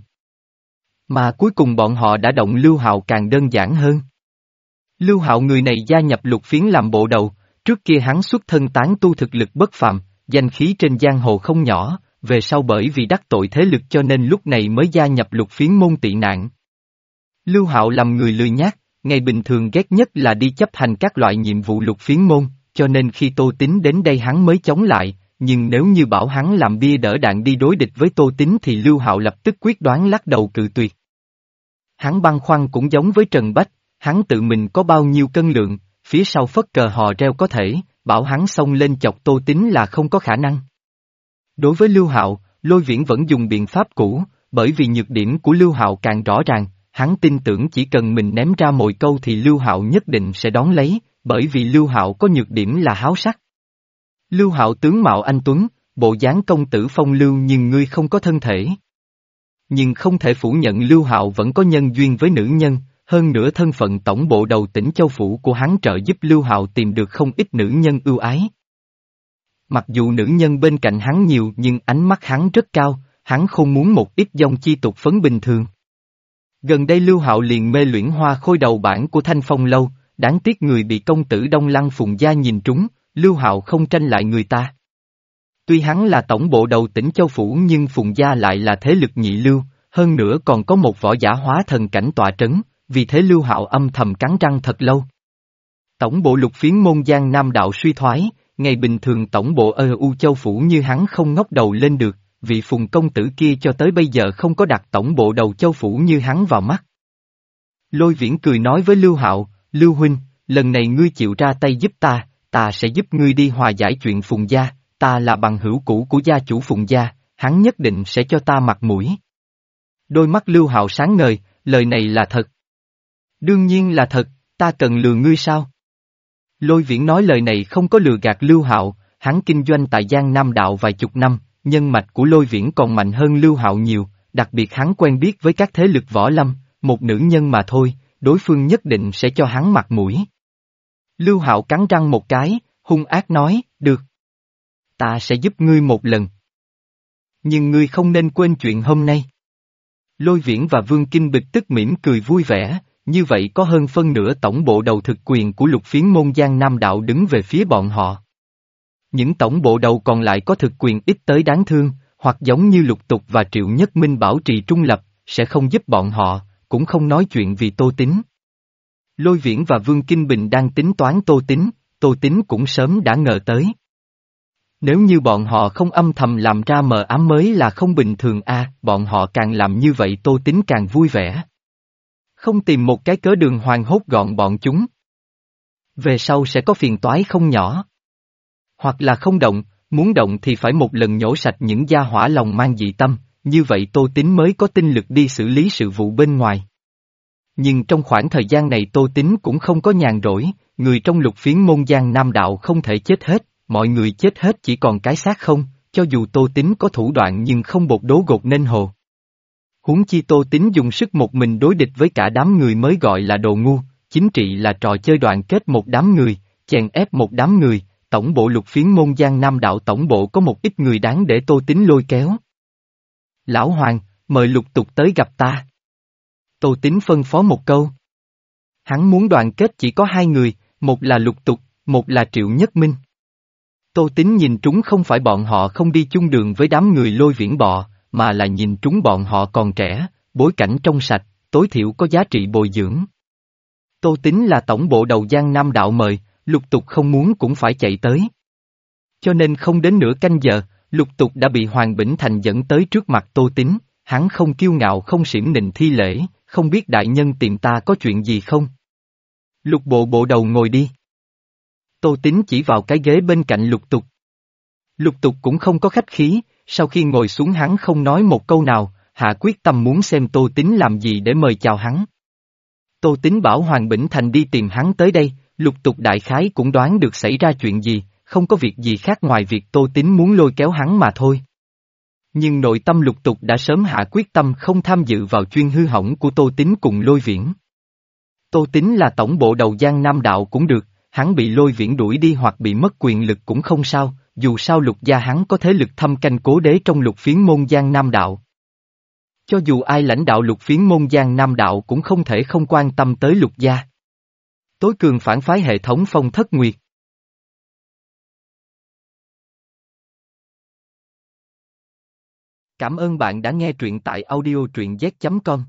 Mà cuối cùng bọn họ đã động Lưu Hạo càng đơn giản hơn. Lưu Hạo người này gia nhập lục phiến làm bộ đầu, trước kia hắn xuất thân tán tu thực lực bất phàm, danh khí trên giang hồ không nhỏ, về sau bởi vì đắc tội thế lực cho nên lúc này mới gia nhập lục phiến môn tị nạn. Lưu Hạo làm người lười nhác, ngày bình thường ghét nhất là đi chấp hành các loại nhiệm vụ lục phiến môn, cho nên khi Tô Tín đến đây hắn mới chống lại, nhưng nếu như bảo hắn làm bia đỡ đạn đi đối địch với Tô Tín thì Lưu Hạo lập tức quyết đoán lắc đầu cự tuyệt. Hắn băn khoăn cũng giống với Trần Bách, hắn tự mình có bao nhiêu cân lượng, phía sau phất cờ hò reo có thể, bảo hắn xông lên chọc Tô Tín là không có khả năng. Đối với Lưu Hạo, Lôi Viễn vẫn dùng biện pháp cũ, bởi vì nhược điểm của Lưu Hạo càng rõ ràng, hắn tin tưởng chỉ cần mình ném ra mồi câu thì Lưu Hạo nhất định sẽ đón lấy, bởi vì Lưu Hạo có nhược điểm là háo sắc. Lưu Hạo tướng mạo anh tuấn, bộ dáng công tử phong lưu nhưng ngươi không có thân thể. Nhưng không thể phủ nhận Lưu Hạo vẫn có nhân duyên với nữ nhân, hơn nữa thân phận tổng bộ đầu tỉnh Châu Phủ của hắn trợ giúp Lưu Hạo tìm được không ít nữ nhân ưu ái. Mặc dù nữ nhân bên cạnh hắn nhiều nhưng ánh mắt hắn rất cao, hắn không muốn một ít dòng chi tục phấn bình thường. Gần đây Lưu Hạo liền mê luyện hoa khôi đầu bản của Thanh Phong Lâu, đáng tiếc người bị công tử Đông Lăng Phùng Gia nhìn trúng, Lưu Hạo không tranh lại người ta. Tuy hắn là tổng bộ đầu tỉnh Châu Phủ nhưng Phùng Gia lại là thế lực nhị lưu, hơn nữa còn có một võ giả hóa thần cảnh tọa trấn, vì thế Lưu Hạo âm thầm cắn răng thật lâu. Tổng bộ lục phiến môn Giang Nam đạo suy thoái, ngày bình thường tổng bộ ở U Châu Phủ như hắn không ngóc đầu lên được, vị Phùng công tử kia cho tới bây giờ không có đặt tổng bộ đầu Châu Phủ như hắn vào mắt. Lôi Viễn cười nói với Lưu Hạo, Lưu huynh, lần này ngươi chịu ra tay giúp ta, ta sẽ giúp ngươi đi hòa giải chuyện Phùng Gia, ta là bằng hữu cũ của gia chủ Phùng Gia, hắn nhất định sẽ cho ta mặt mũi. Đôi mắt Lưu Hạo sáng ngời, lời này là thật. Đương nhiên là thật, ta cần lừa ngươi sao? Lôi Viễn nói lời này không có lừa gạt Lưu Hạo, hắn kinh doanh tại Giang Nam đạo vài chục năm, nhân mạch của Lôi Viễn còn mạnh hơn Lưu Hạo nhiều, đặc biệt hắn quen biết với các thế lực võ lâm, một nữ nhân mà thôi, đối phương nhất định sẽ cho hắn mặt mũi. Lưu Hạo cắn răng một cái, hung ác nói, được. Ta sẽ giúp ngươi một lần. Nhưng ngươi không nên quên chuyện hôm nay. Lôi Viễn và Vương Kinh bực tức mỉm cười vui vẻ, như vậy có hơn phân nửa tổng bộ đầu thực quyền của lục phiến môn Giang Nam đạo đứng về phía bọn họ. Những tổng bộ đầu còn lại có thực quyền ít tới đáng thương, hoặc giống như Lục Tục và Triệu Nhất Minh bảo trì trung lập, sẽ không giúp bọn họ, cũng không nói chuyện vì Tô Tín. Lôi Viễn và Vương Kinh Bình đang tính toán Tô Tín, Tô Tín cũng sớm đã ngờ tới. Nếu như bọn họ không âm thầm làm ra mờ ám mới là không bình thường a, bọn họ càng làm như vậy Tô Tín càng vui vẻ. Không tìm một cái cớ đường hoàng hốt gọn bọn chúng. Về sau sẽ có phiền toái không nhỏ. Hoặc là không động, muốn động thì phải một lần nhổ sạch những gia hỏa lòng mang dị tâm, như vậy Tô Tín mới có tinh lực đi xử lý sự vụ bên ngoài. Nhưng trong khoảng thời gian này Tô Tín cũng không có nhàn rỗi, người trong lục phiến môn Giang Nam đạo không thể chết hết, mọi người chết hết chỉ còn cái xác không, cho dù Tô Tín có thủ đoạn nhưng không bột đố gột nên hồ. Huống chi Tô Tín dùng sức một mình đối địch với cả đám người mới gọi là đồ ngu, chính trị là trò chơi đoàn kết một đám người, chèn ép một đám người, tổng bộ Lục Phiến môn Giang Nam đạo tổng bộ có một ít người đáng để Tô Tín lôi kéo. Lão Hoàng, mời Lục Tục tới gặp ta. Tô Tín phân phó một câu. Hắn muốn đoàn kết chỉ có hai người, một là Lục Tục, một là Triệu Nhất Minh. Tô Tín nhìn trúng không phải bọn họ không đi chung đường với đám người Lôi Viễn bọ, mà là nhìn trúng bọn họ còn trẻ, bối cảnh trong sạch, tối thiểu có giá trị bồi dưỡng. Tô Tín là tổng bộ đầu Giang Nam đạo mời, Lục Tục không muốn cũng phải chạy tới. Cho nên không đến nửa canh giờ, Lục Tục đã bị Hoàng Bỉnh Thành dẫn tới trước mặt Tô Tín, hắn không kiêu ngạo không xiểm nịnh thi lễ, không biết đại nhân tìm ta có chuyện gì không? Lục bộ bộ đầu ngồi đi. Tô Tín chỉ vào cái ghế bên cạnh Lục Tục. Lục Tục cũng không có khách khí, sau khi ngồi xuống hắn không nói một câu nào, hạ quyết tâm muốn xem Tô Tín làm gì để mời chào hắn. Tô Tín bảo Hoàng Bỉnh Thành đi tìm hắn tới đây, Lục Tục đại khái cũng đoán được xảy ra chuyện gì, không có việc gì khác ngoài việc Tô Tín muốn lôi kéo hắn mà thôi. Nhưng nội tâm Lục Tục đã sớm hạ quyết tâm không tham dự vào chuyên hư hỏng của Tô Tín cùng Lôi Viễn. Tô Tín là tổng bộ đầu Giang Nam đạo cũng được, hắn bị Lôi Viễn đuổi đi hoặc bị mất quyền lực cũng không sao, dù sao Lục gia hắn có thế lực thâm canh cố đế trong Lục Phiến môn Giang Nam đạo. Cho dù ai lãnh đạo Lục Phiến môn Giang Nam đạo cũng không thể không quan tâm tới Lục gia. Tối cường phản phái hệ thống Phong Thất Nguyệt. Cảm ơn bạn đã nghe truyện tại audio truyện z chấm com.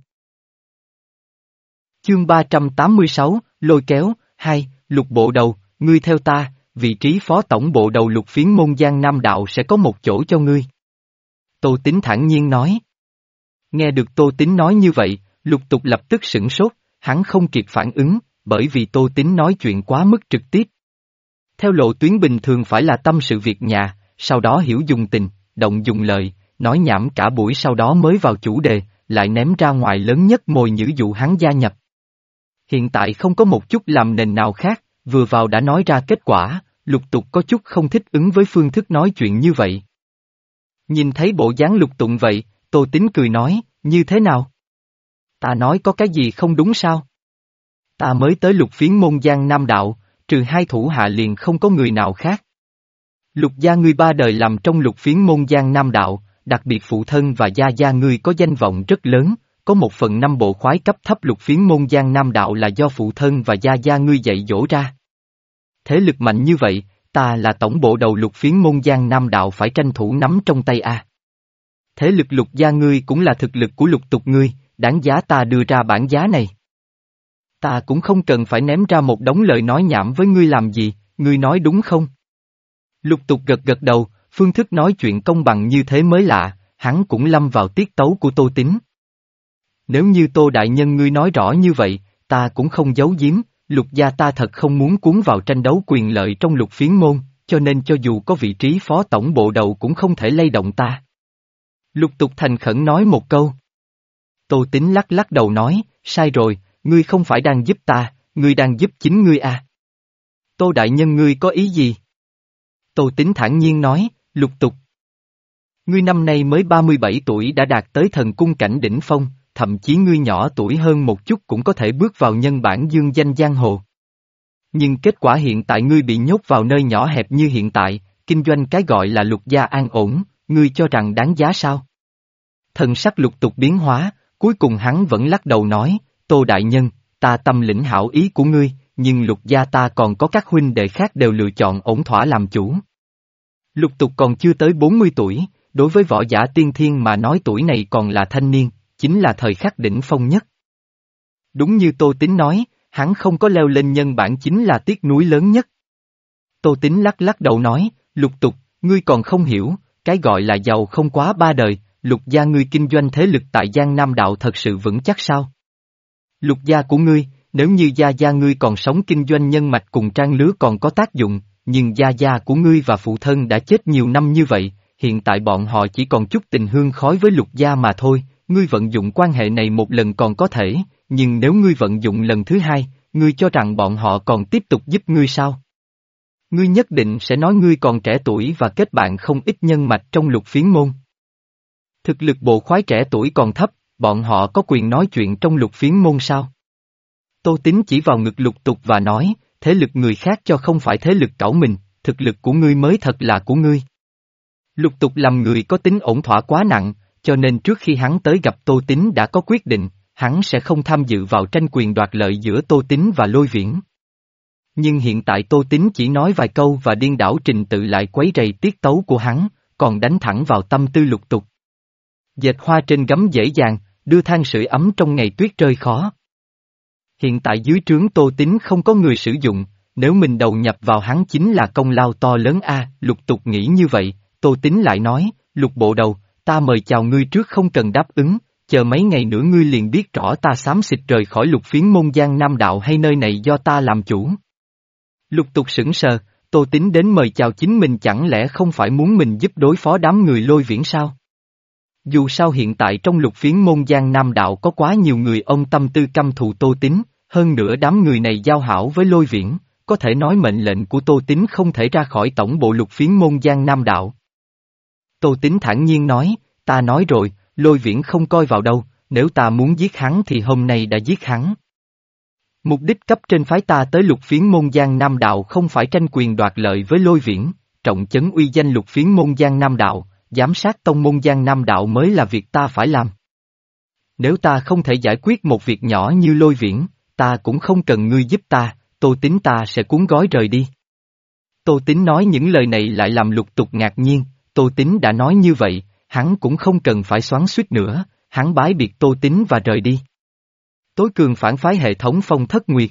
Chương ba trăm tám mươi sáu, Lôi kéo, hai, Lục bộ đầu, ngươi theo ta, vị trí phó tổng bộ đầu Lục Phiến môn Giang Nam đạo sẽ có một chỗ cho ngươi. Tô Tín thản nhiên nói. Nghe được Tô Tín nói như vậy, Lục Tục lập tức sửng sốt, hắn không kịp phản ứng, bởi vì Tô Tín nói chuyện quá mức trực tiếp. Theo lộ tuyến bình thường phải là tâm sự việc nhà, sau đó hiểu dùng tình, động dùng lời, nói nhảm cả buổi sau đó mới vào chủ đề, lại ném ra ngoài lớn nhất mồi nhử dụ hắn gia nhập. Hiện tại không có một chút làm nền nào khác, vừa vào đã nói ra kết quả, Lục Tục có chút không thích ứng với phương thức nói chuyện như vậy. Nhìn thấy bộ dáng Lục Tụng vậy, Tô Tín cười nói, như thế nào? Ta nói có cái gì không đúng sao? Ta mới tới Lục Phiến môn Giang Nam đạo, trừ hai thủ hạ liền không có người nào khác. Lục gia ngươi ba đời làm trong Lục Phiến môn Giang Nam đạo, đặc biệt phụ thân và gia gia ngươi có danh vọng rất lớn, có một phần năm bộ khoái cấp thấp Lục Phiến môn Giang Nam đạo là do phụ thân và gia gia ngươi dạy dỗ ra. Thế lực mạnh như vậy, ta là tổng bộ đầu Lục Phiến môn Giang Nam đạo phải tranh thủ nắm trong tay a. Thế lực Lục gia ngươi cũng là thực lực của Lục Tục ngươi, đáng giá ta đưa ra bản giá này. Ta cũng không cần phải ném ra một đống lời nói nhảm với ngươi làm gì, ngươi nói đúng không? Lục Tục gật gật đầu, phương thức nói chuyện công bằng như thế mới lạ, hắn cũng lâm vào tiết tấu của Tô Tín. Nếu như Tô đại nhân ngươi nói rõ như vậy, ta cũng không giấu giếm, Lục gia ta thật không muốn cuốn vào tranh đấu quyền lợi trong Lục Phiến môn, cho nên cho dù có vị trí phó tổng bộ đầu cũng không thể lay động ta. Lục Tục thành khẩn nói một câu. Tô Tín lắc lắc đầu nói, sai rồi, ngươi không phải đang giúp ta, ngươi đang giúp chính ngươi à. Tô đại nhân ngươi có ý gì? Tô Tín thản nhiên nói, Lục Tục. Ngươi năm nay mới ba mươi bảy tuổi đã đạt tới thần cung cảnh đỉnh phong, thậm chí ngươi nhỏ tuổi hơn một chút cũng có thể bước vào nhân bản dương danh giang hồ. Nhưng kết quả hiện tại ngươi bị nhốt vào nơi nhỏ hẹp như hiện tại, kinh doanh cái gọi là Lục gia an ổn, ngươi cho rằng đáng giá sao? Thần sắc Lục Tục biến hóa, cuối cùng hắn vẫn lắc đầu nói, Tô đại nhân, ta tâm lĩnh hảo ý của ngươi, nhưng Lục gia ta còn có các huynh đệ khác đều lựa chọn ổn thỏa làm chủ. Lục Tục còn chưa tới bốn mươi tuổi, đối với võ giả tiên thiên mà nói tuổi này còn là thanh niên, chính là thời khắc đỉnh phong nhất. Đúng như Tô Tín nói, hắn không có leo lên nhân bản chính là tiếc nuối lớn nhất. Tô Tín lắc lắc đầu nói, Lục Tục, ngươi còn không hiểu, cái gọi là giàu không quá ba đời, Lục gia ngươi kinh doanh thế lực tại Giang Nam đạo thật sự vững chắc sao? Lục gia của ngươi, nếu như gia gia ngươi còn sống kinh doanh nhân mạch cùng trang lứa còn có tác dụng, nhưng gia gia của ngươi và phụ thân đã chết nhiều năm như vậy, hiện tại bọn họ chỉ còn chút tình hương khói với Lục gia mà thôi, ngươi vận dụng quan hệ này một lần còn có thể, nhưng nếu ngươi vận dụng lần thứ hai, ngươi cho rằng bọn họ còn tiếp tục giúp ngươi sao? Ngươi nhất định sẽ nói ngươi còn trẻ tuổi và kết bạn không ít nhân mạch trong Lục Phiến môn. Thực lực bộ khoái trẻ tuổi còn thấp, bọn họ có quyền nói chuyện trong Lục Phiến môn sao? Tô Tín chỉ vào ngực Lục Tục và nói, thế lực người khác cho không phải thế lực cẩu mình, thực lực của ngươi mới thật là của ngươi. Lục Tục làm người có tính ổn thỏa quá nặng, cho nên trước khi hắn tới gặp Tô Tín đã có quyết định, hắn sẽ không tham dự vào tranh quyền đoạt lợi giữa Tô Tín và Lôi Viễn. Nhưng hiện tại Tô Tín chỉ nói vài câu và điên đảo trình tự lại quấy rầy tiết tấu của hắn, còn đánh thẳng vào tâm tư Lục Tục. Dệt hoa trên gấm dễ dàng, đưa than sưởi ấm trong ngày tuyết rơi khó. Hiện tại dưới trướng Tô Tín không có người sử dụng, nếu mình đầu nhập vào hắn chính là công lao to lớn a. Lục Tục nghĩ như vậy, Tô Tín lại nói, Lục bộ đầu, ta mời chào ngươi trước không cần đáp ứng, chờ mấy ngày nữa ngươi liền biết rõ ta xám xịt rời khỏi Lục phiến môn Giang Nam đạo hay nơi này do ta làm chủ. Lục Tục sững sờ, Tô Tín đến mời chào chính mình chẳng lẽ không phải muốn mình giúp đối phó đám người Lôi Viễn sao? Dù sao hiện tại trong Lục phiến môn Giang Nam đạo có quá nhiều người ông tâm tư căm thù Tô Tín, hơn nữa đám người này giao hảo với Lôi Viễn, có thể nói mệnh lệnh của Tô Tín không thể ra khỏi tổng bộ Lục phiến môn Giang Nam đạo. Tô Tín thản nhiên nói, ta nói rồi, Lôi Viễn không coi vào đâu, nếu ta muốn giết hắn thì hôm nay đã giết hắn. Mục đích cấp trên phái ta tới Lục phiến môn Giang Nam đạo không phải tranh quyền đoạt lợi với Lôi Viễn, trọng chấn uy danh Lục phiến môn Giang Nam đạo, giám sát tông môn Giang Nam đạo mới là việc ta phải làm. Nếu ta không thể giải quyết một việc nhỏ như Lôi Viễn, ta cũng không cần ngươi giúp ta, Tô Tín ta sẽ cuốn gói rời đi. Tô Tín nói những lời này lại làm Lục Tục ngạc nhiên, Tô Tín đã nói như vậy, hắn cũng không cần phải xoắn xuýt nữa, hắn bái biệt Tô Tín và rời đi. Tối cường phản phái hệ thống Phong Thất Nguyệt.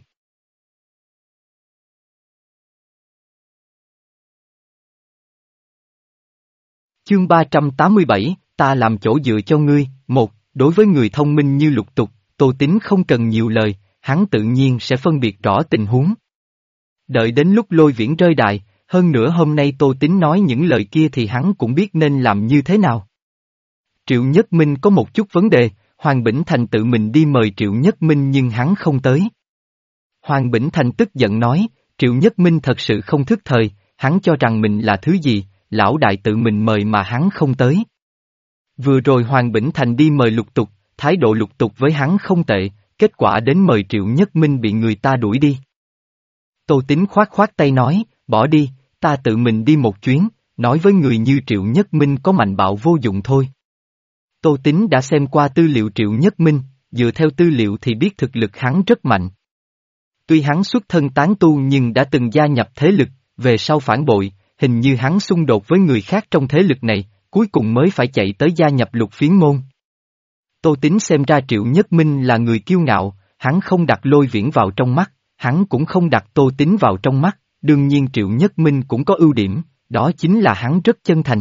Chương ba trăm tám mươi bảy, ta làm chỗ dựa cho ngươi. Một, đối với người thông minh như Lục Tục, Tô Tín không cần nhiều lời, hắn tự nhiên sẽ phân biệt rõ tình huống. Đợi đến lúc Lôi Viễn rơi đài, hơn nữa hôm nay Tô Tín nói những lời kia thì hắn cũng biết nên làm như thế nào. Triệu Nhất Minh có một chút vấn đề, Hoàng Bỉnh Thành tự mình đi mời Triệu Nhất Minh nhưng hắn không tới. Hoàng Bỉnh Thành tức giận nói, Triệu Nhất Minh thật sự không thức thời, hắn cho rằng mình là thứ gì, lão đại tự mình mời mà hắn không tới. Vừa rồi Hoàng Bỉnh Thành đi mời Lục Tục, thái độ Lục Tục với hắn không tệ, kết quả đến mời Triệu Nhất Minh bị người ta đuổi đi. Tô Tín khoát khoát tay nói, bỏ đi, ta tự mình đi một chuyến, nói với người như Triệu Nhất Minh có mạnh bạo vô dụng thôi. Tô Tín đã xem qua tư liệu Triệu Nhất Minh, dựa theo tư liệu thì biết thực lực hắn rất mạnh. Tuy hắn xuất thân tán tu nhưng đã từng gia nhập thế lực, về sau phản bội, hình như hắn xung đột với người khác trong thế lực này, cuối cùng mới phải chạy tới gia nhập Lục phiến môn. Tô Tín xem ra Triệu Nhất Minh là người kiêu ngạo, hắn không đặt Lôi Viễn vào trong mắt, hắn cũng không đặt Tô Tín vào trong mắt, đương nhiên Triệu Nhất Minh cũng có ưu điểm, đó chính là hắn rất chân thành.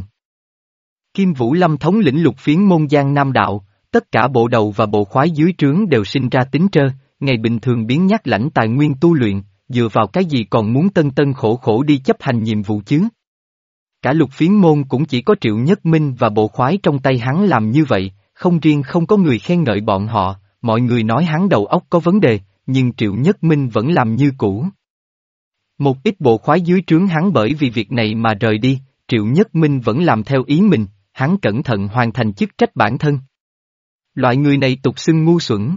Kim Vũ Lâm thống lĩnh Lục phiến môn Giang Nam đạo, tất cả bộ đầu và bộ khoái dưới trướng đều sinh ra tính trơ, ngày bình thường biến nhát lãnh tài nguyên tu luyện, dựa vào cái gì còn muốn tân tân khổ khổ đi chấp hành nhiệm vụ chứ? Cả Lục phiến môn cũng chỉ có Triệu Nhất Minh và bộ khoái trong tay hắn làm như vậy, không riêng không có người khen ngợi bọn họ, mọi người nói hắn đầu óc có vấn đề, nhưng Triệu Nhất Minh vẫn làm như cũ. Một ít bộ khoái dưới trướng hắn bởi vì việc này mà rời đi, Triệu Nhất Minh vẫn làm theo ý mình, hắn cẩn thận hoàn thành chức trách bản thân. Loại người này tục xưng ngu xuẩn.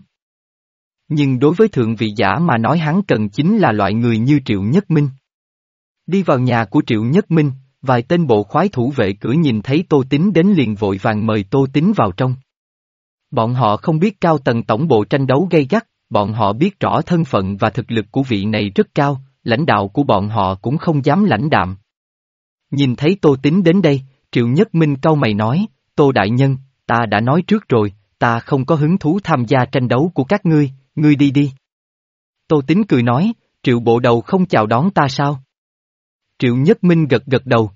Nhưng đối với thượng vị giả mà nói hắn cần chính là loại người như Triệu Nhất Minh. Đi vào nhà của Triệu Nhất Minh, vài tên bộ khoái thủ vệ cửa nhìn thấy Tô Tín đến liền vội vàng mời Tô Tín vào trong. Bọn họ không biết cao tầng tổng bộ tranh đấu gay gắt, bọn họ biết rõ thân phận và thực lực của vị này rất cao, lãnh đạo của bọn họ cũng không dám lãnh đạm. Nhìn thấy Tô Tín đến đây, Triệu Nhất Minh cau mày nói, Tô Đại Nhân, ta đã nói trước rồi, ta không có hứng thú tham gia tranh đấu của các ngươi, ngươi đi đi. Tô Tín cười nói, Triệu bộ đầu không chào đón ta sao? Triệu Nhất Minh gật gật đầu.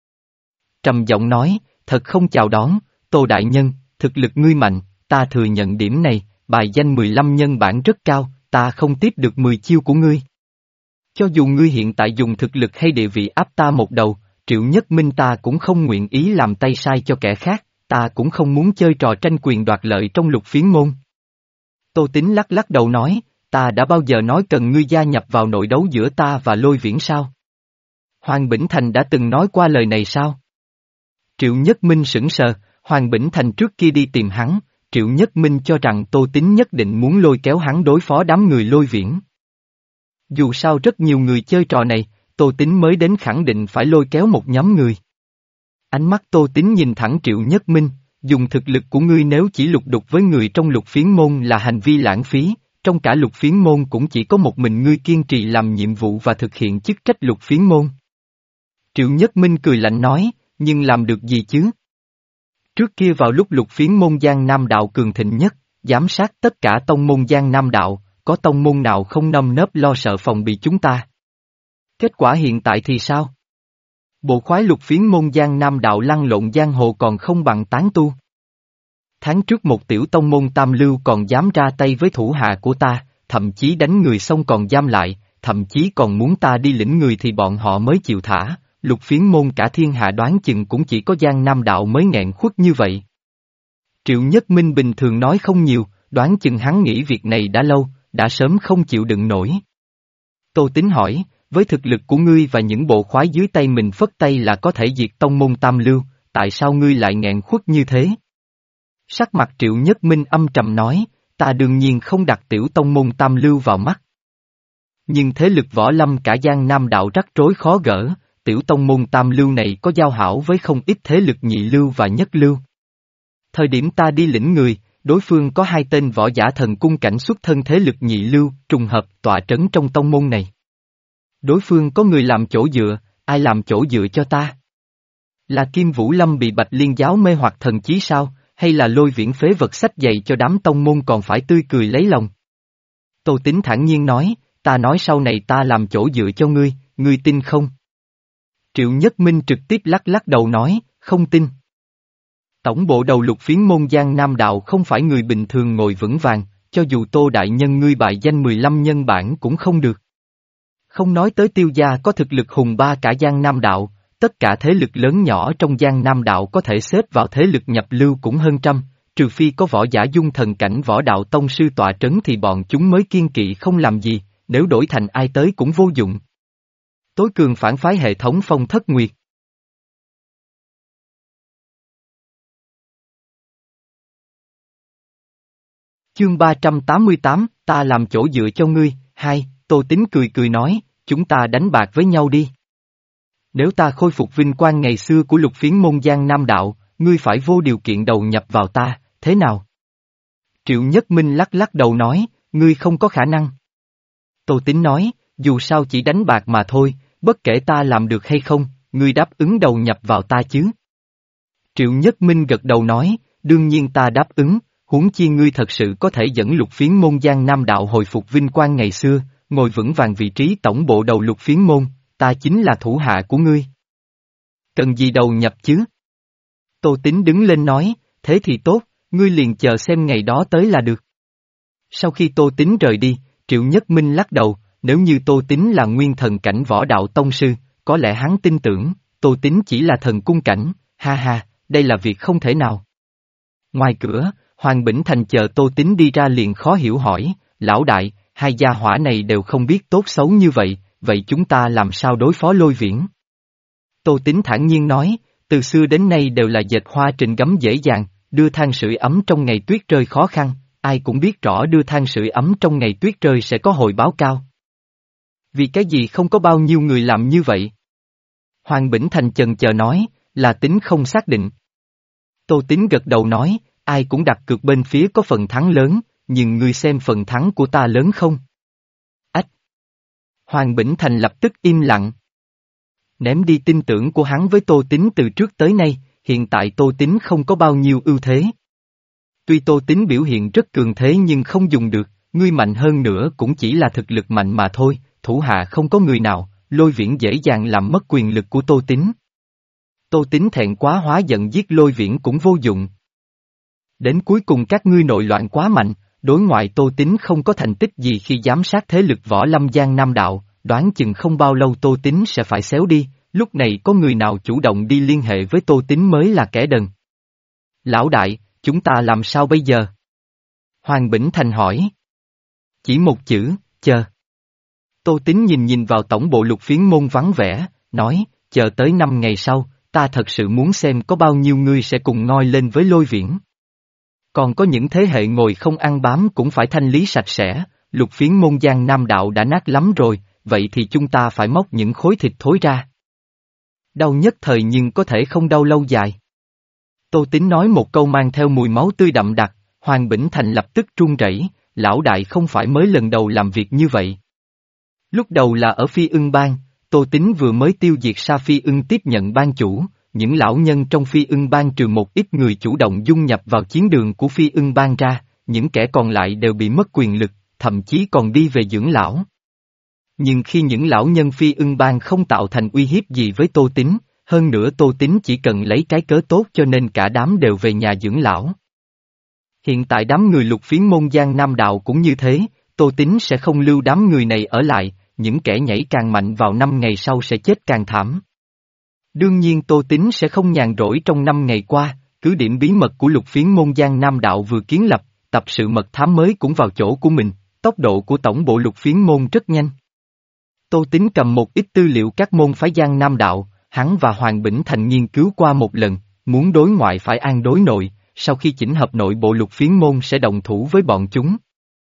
Trầm giọng nói, thật không chào đón, Tô Đại Nhân, thực lực ngươi mạnh, ta thừa nhận điểm này, bài danh mười lăm nhân bản rất cao, ta không tiếp được mười chiêu của ngươi. Cho dù ngươi hiện tại dùng thực lực hay địa vị áp ta một đầu, Triệu Nhất Minh ta cũng không nguyện ý làm tay sai cho kẻ khác, ta cũng không muốn chơi trò tranh quyền đoạt lợi trong Lục phiến môn. Tô Tín lắc lắc đầu nói, ta đã bao giờ nói cần ngươi gia nhập vào nội đấu giữa ta và Lôi Viễn sao? Hoàng Bỉnh Thành đã từng nói qua lời này sao? Triệu Nhất Minh sững sờ, Hoàng Bỉnh Thành trước kia đi tìm hắn, Triệu Nhất Minh cho rằng Tô Tín nhất định muốn lôi kéo hắn đối phó đám người Lôi Viễn. Dù sao rất nhiều người chơi trò này, Tô Tín mới đến khẳng định phải lôi kéo một nhóm người. Ánh mắt Tô Tín nhìn thẳng Triệu Nhất Minh, dùng thực lực của ngươi nếu chỉ lục đục với người trong Lục Phiến môn là hành vi lãng phí, trong cả Lục Phiến môn cũng chỉ có một mình ngươi kiên trì làm nhiệm vụ và thực hiện chức trách Lục Phiến môn. Triệu Nhất Minh cười lạnh nói, nhưng làm được gì chứ? Trước kia vào lúc Lục Phiến môn Giang Nam đạo cường thịnh nhất, giám sát tất cả tông môn Giang Nam đạo, có tông môn nào không nơm nớp lo sợ phòng bị chúng ta? Kết quả hiện tại thì sao? Bộ khoái Lục Phiến môn Giang Nam đạo lăn lộn giang hồ còn không bằng tán tu. Tháng trước một tiểu tông môn Tam Lưu còn dám ra tay với thủ hạ của ta, thậm chí đánh người xong còn giam lại, thậm chí còn muốn ta đi lĩnh người thì bọn họ mới chịu thả. Lục Phiến môn cả thiên hạ đoán chừng cũng chỉ có Giang Nam đạo mới nghẹn khuất như vậy. Triệu Nhất Minh bình thường nói không nhiều, đoán chừng hắn nghĩ việc này đã lâu, đã sớm không chịu đựng nổi. Tô Tín hỏi, với thực lực của ngươi và những bộ khoái dưới tay mình phất tay là có thể diệt tông môn Tam Lưu, tại sao ngươi lại nghẹn khuất như thế? Sắc mặt Triệu Nhất Minh âm trầm nói, ta đương nhiên không đặt tiểu tông môn Tam Lưu vào mắt. Nhưng thế lực võ lâm cả Giang Nam đạo rắc rối khó gỡ. Tiểu tông môn Tam Lưu này có giao hảo với không ít thế lực nhị lưu và nhất lưu. Thời điểm ta đi lĩnh người, đối phương có hai tên võ giả thần cung cảnh xuất thân thế lực nhị lưu, trùng hợp tọa trấn trong tông môn này. Đối phương có người làm chỗ dựa, ai làm chỗ dựa cho ta? Là Kim Vũ Lâm bị Bạch Liên giáo mê hoặc thần chí sao, hay là Lôi Viễn phế vật sách dạy cho đám tông môn còn phải tươi cười lấy lòng? Tô Tín thản nhiên nói, ta nói sau này ta làm chỗ dựa cho ngươi, ngươi tin không? Triệu Nhất Minh trực tiếp lắc lắc đầu nói, không tin. Tổng bộ đầu Lục Phiến môn Giang Nam đạo không phải người bình thường ngồi vững vàng, cho dù Tô đại nhân ngươi bại danh mười lăm nhân bản cũng không được. Không nói tới Tiêu gia có thực lực hùng ba cả Giang Nam đạo, tất cả thế lực lớn nhỏ trong Giang Nam đạo có thể xếp vào thế lực nhập lưu cũng hơn trăm, trừ phi có võ giả dung thần cảnh võ đạo tông sư tọa trấn thì bọn chúng mới kiên kỵ không làm gì, nếu đổi thành ai tới cũng vô dụng. Tối cường phản phái hệ thống Phong Thất Nguyệt. Chương ba trăm tám mươi tám, ta làm chỗ dựa cho ngươi, hai, Tô Tín cười cười nói, chúng ta đánh bạc với nhau đi. Nếu ta khôi phục vinh quang ngày xưa của Lục Phiến môn Giang Nam đạo, ngươi phải vô điều kiện đầu nhập vào ta, thế nào? Triệu Nhất Minh lắc lắc đầu nói, ngươi không có khả năng. Tô Tín nói, dù sao chỉ đánh bạc mà thôi. Bất kể ta làm được hay không, ngươi đáp ứng đầu nhập vào ta chứ? Triệu Nhất Minh gật đầu nói, đương nhiên ta đáp ứng, huống chi ngươi thật sự có thể dẫn Lục Phiến môn Giang Nam đạo hồi phục vinh quang ngày xưa, ngồi vững vàng vị trí tổng bộ đầu Lục Phiến môn, ta chính là thủ hạ của ngươi. Cần gì đầu nhập chứ? Tô Tín đứng lên nói, thế thì tốt, ngươi liền chờ xem ngày đó tới là được. Sau khi Tô Tín rời đi, Triệu Nhất Minh lắc đầu. Nếu như Tô Tín là nguyên thần cảnh võ đạo tông sư, có lẽ hắn tin tưởng, Tô Tín chỉ là thần cung cảnh, ha ha, đây là việc không thể nào. Ngoài cửa, Hoàng Bỉnh Thành chờ Tô Tín đi ra liền khó hiểu hỏi, lão đại, hai gia hỏa này đều không biết tốt xấu như vậy, vậy chúng ta làm sao đối phó Lôi Viễn? Tô Tín thản nhiên nói, từ xưa đến nay đều là dệt hoa trình gấm dễ dàng, đưa than sưởi ấm trong ngày tuyết rơi khó khăn, ai cũng biết rõ đưa than sưởi ấm trong ngày tuyết rơi sẽ có hồi báo cao. Vì cái gì không có bao nhiêu người làm như vậy? Hoàng Bỉnh Thành chần chờ nói, là tính không xác định. Tô Tín gật đầu nói, ai cũng đặt cược bên phía có phần thắng lớn, nhưng ngươi xem phần thắng của ta lớn không? Ách! Hoàng Bỉnh Thành lập tức im lặng. Ném đi tin tưởng của hắn với Tô Tín từ trước tới nay, hiện tại Tô Tín không có bao nhiêu ưu thế. Tuy Tô Tín biểu hiện rất cường thế nhưng không dùng được, ngươi mạnh hơn nữa cũng chỉ là thực lực mạnh mà thôi. Thủ hạ không có người nào, Lôi Viễn dễ dàng làm mất quyền lực của Tô Tín. Tô Tín thẹn quá hóa giận giết Lôi Viễn cũng vô dụng. Đến cuối cùng các ngươi nội loạn quá mạnh, đối ngoại Tô Tín không có thành tích gì khi giám sát thế lực võ lâm Giang Nam đạo, đoán chừng không bao lâu Tô Tín sẽ phải xéo đi, lúc này có người nào chủ động đi liên hệ với Tô Tín mới là kẻ đần. Lão đại, chúng ta làm sao bây giờ? Hoàng Bỉnh Thành hỏi. Chỉ một chữ, chờ. Tô Tín nhìn nhìn vào tổng bộ Lục Phiến môn vắng vẻ, nói, chờ tới năm ngày sau, ta thật sự muốn xem có bao nhiêu ngươi sẽ cùng ngoi lên với Lôi Viễn. Còn có những thế hệ ngồi không ăn bám cũng phải thanh lý sạch sẽ, Lục Phiến môn Giang Nam đạo đã nát lắm rồi, vậy thì chúng ta phải móc những khối thịt thối ra. Đau nhất thời nhưng có thể không đau lâu dài. Tô Tín nói một câu mang theo mùi máu tươi đậm đặc, Hoàng Bỉnh Thành lập tức run rẩy, lão đại không phải mới lần đầu làm việc như vậy. Lúc đầu là ở Phi Ưng Bang, Tô Tín vừa mới tiêu diệt Sa Phi Ưng tiếp nhận ban chủ, những lão nhân trong Phi Ưng Bang trừ một ít người chủ động dung nhập vào chiến đường của Phi Ưng Bang ra, những kẻ còn lại đều bị mất quyền lực, thậm chí còn đi về dưỡng lão. Nhưng khi những lão nhân Phi Ưng Bang không tạo thành uy hiếp gì với Tô Tín, hơn nữa Tô Tín chỉ cần lấy cái cớ tốt cho nên cả đám đều về nhà dưỡng lão. Hiện tại đám người Lục Phiến môn Giang Nam đạo cũng như thế, Tô Tín sẽ không lưu đám người này ở lại, những kẻ nhảy càng mạnh vào năm ngày sau sẽ chết càng thảm. Đương nhiên Tô Tín sẽ không nhàn rỗi trong năm ngày qua, cứ điểm bí mật của Lục Phiến môn Giang Nam đạo vừa kiến lập, tập sự mật thám mới cũng vào chỗ của mình, tốc độ của tổng bộ Lục Phiến môn rất nhanh. Tô Tín cầm một ít tư liệu các môn phái Giang Nam đạo, hắn và Hoàng Bỉnh Thành nghiên cứu qua một lần, muốn đối ngoại phải an đối nội, sau khi chỉnh hợp nội bộ Lục Phiến môn sẽ đồng thủ với bọn chúng.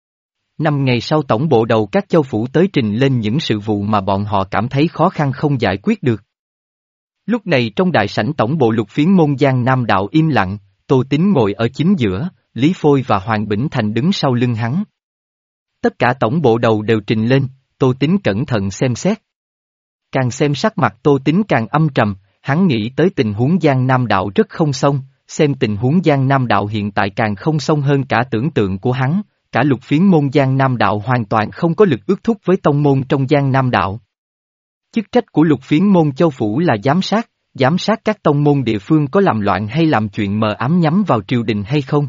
Năm ngày sau tổng bộ đầu các châu phủ tới trình lên những sự vụ mà bọn họ cảm thấy khó khăn không giải quyết được. Lúc này trong đại sảnh tổng bộ Lục Phiến môn Giang Nam đạo im lặng, Tô Tín ngồi ở chính giữa, Lý Phôi và Hoàng Bỉnh Thành đứng sau lưng hắn. Tất cả tổng bộ đầu đều trình lên, Tô Tín cẩn thận xem xét. Càng xem sắc mặt Tô Tín càng âm trầm, hắn nghĩ tới tình huống Giang Nam đạo rất không xong, xem tình huống Giang Nam đạo hiện tại càng không xong hơn cả tưởng tượng của hắn, cả Lục Phiến môn Giang Nam đạo hoàn toàn không có lực ước thúc với tông môn trong Giang Nam đạo. Chức trách của Lục Phiến môn châu phủ là giám sát, giám sát các tông môn địa phương có làm loạn hay làm chuyện mờ ám nhắm vào triều đình hay không.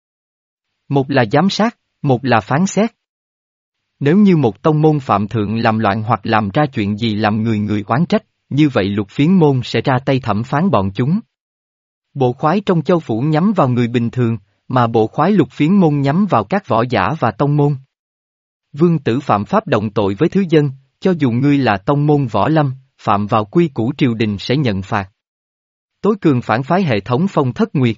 Một là giám sát, một là phán xét. Nếu như một tông môn phạm thượng làm loạn hoặc làm ra chuyện gì làm người người oán trách, như vậy Lục Phiến môn sẽ ra tay thẩm phán bọn chúng. Bộ khoái trong châu phủ nhắm vào người bình thường, mà bộ khoái Lục Phiến môn nhắm vào các võ giả và tông môn. Vương tử phạm pháp động tội với thứ dân, cho dù ngươi là tông môn võ lâm, phạm vào quy củ triều đình sẽ nhận phạt. Tối cường phản phái hệ thống Phong Thất Nguyệt.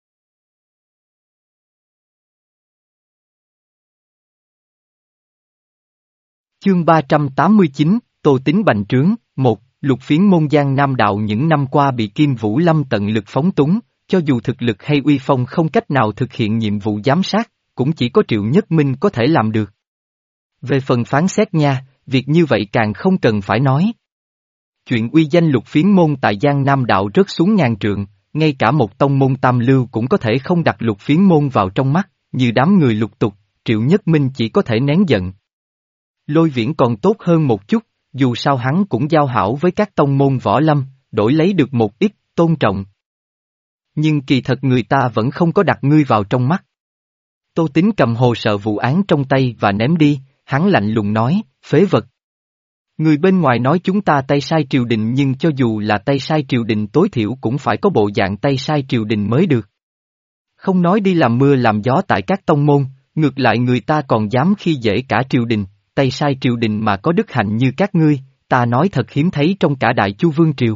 Chương ba trăm tám mươi chín, Tô Tín bành trướng, một, Lục Phiến môn Giang Nam đạo những năm qua bị Kim Vũ Lâm tận lực phóng túng, cho dù thực lực hay uy phong không cách nào thực hiện nhiệm vụ giám sát, cũng chỉ có Triệu Nhất Minh có thể làm được. Về phần phán xét nha, việc như vậy càng không cần phải nói. Chuyện uy danh Lục Phiến môn tại Giang Nam đạo rớt xuống ngàn trượng, ngay cả một tông môn tam lưu cũng có thể không đặt Lục Phiến môn vào trong mắt, như đám người Lục Tục, Triệu Nhất Minh chỉ có thể nén giận. Lôi Viễn còn tốt hơn một chút, dù sao hắn cũng giao hảo với các tông môn võ lâm, đổi lấy được một ít tôn trọng. Nhưng kỳ thật người ta vẫn không có đặt ngươi vào trong mắt. Tô Tín cầm hồ sơ vụ án trong tay và ném đi, hắn lạnh lùng nói, phế vật. Người bên ngoài nói chúng ta tay sai triều đình nhưng cho dù là tay sai triều đình tối thiểu cũng phải có bộ dạng tay sai triều đình mới được. Không nói đi làm mưa làm gió tại các tông môn, ngược lại người ta còn dám khi dễ cả triều đình, tay sai triều đình mà có đức hạnh như các ngươi, ta nói thật hiếm thấy trong cả Đại Chu Vương triều.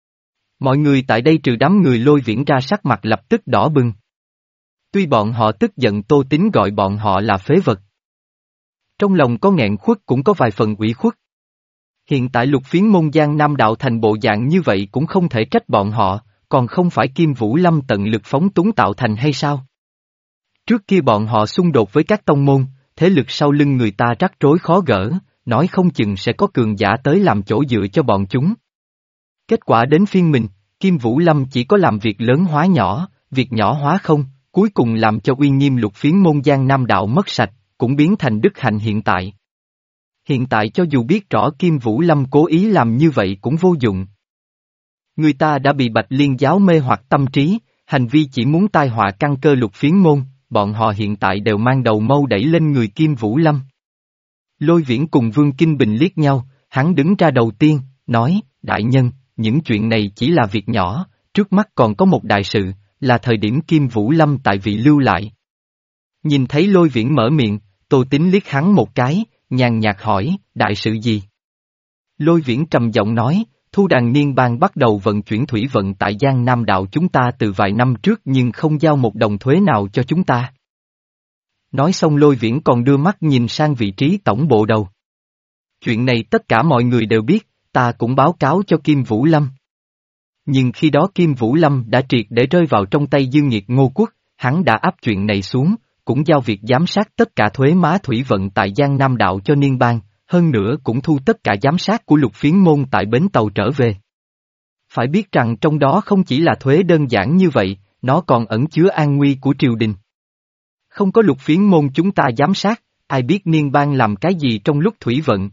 Mọi người tại đây trừ đám người Lôi Viễn ra sắc mặt lập tức đỏ bừng. Tuy bọn họ tức giận Tô Tín gọi bọn họ là phế vật. Trong lòng có nghẹn khuất cũng có vài phần ủy khuất. Hiện tại Lục Phiến môn Giang Nam đạo thành bộ dạng như vậy cũng không thể trách bọn họ, còn không phải Kim Vũ Lâm tận lực phóng túng tạo thành hay sao? Trước kia bọn họ xung đột với các tông môn, thế lực sau lưng người ta rắc rối khó gỡ, nói không chừng sẽ có cường giả tới làm chỗ dựa cho bọn chúng. Kết quả đến phiên mình, Kim Vũ Lâm chỉ có làm việc lớn hóa nhỏ, việc nhỏ hóa không, cuối cùng làm cho uy nghiêm Lục Phiến môn Giang Nam đạo mất sạch, cũng biến thành đức hạnh hiện tại. Hiện tại cho dù biết rõ Kim Vũ Lâm cố ý làm như vậy cũng vô dụng. Người ta đã bị Bạch Liên giáo mê hoặc tâm trí, hành vi chỉ muốn tai họa căn cơ Lục Phiến môn, bọn họ hiện tại đều mang đầu mâu đẩy lên người Kim Vũ Lâm. Lôi Viễn cùng Vương Kinh Bình liếc nhau, hắn đứng ra đầu tiên, nói, đại nhân, những chuyện này chỉ là việc nhỏ, trước mắt còn có một đại sự, là thời điểm Kim Vũ Lâm tại vị lưu lại. Nhìn thấy Lôi Viễn mở miệng, Tô Tín liếc hắn một cái, nhàn nhạt hỏi, đại sự gì? Lôi Viễn trầm giọng nói, Thu Đàn Niên Bang bắt đầu vận chuyển thủy vận tại Giang Nam đạo chúng ta từ vài năm trước nhưng không giao một đồng thuế nào cho chúng ta. Nói xong Lôi Viễn còn đưa mắt nhìn sang vị trí tổng bộ đầu. Chuyện này tất cả mọi người đều biết, ta cũng báo cáo cho Kim Vũ Lâm. Nhưng khi đó Kim Vũ Lâm đã triệt để rơi vào trong tay Dương Nghiệt Ngô Quốc, hắn đã áp chuyện này xuống, cũng giao việc giám sát tất cả thuế má thủy vận tại Giang Nam Đạo cho Niên Bang, hơn nữa cũng thu tất cả giám sát của Lục Phiến Môn tại bến tàu trở về. Phải biết rằng trong đó không chỉ là thuế đơn giản như vậy, nó còn ẩn chứa an nguy của triều đình. Không có Lục Phiến Môn chúng ta giám sát, ai biết Niên Bang làm cái gì trong lúc thủy vận.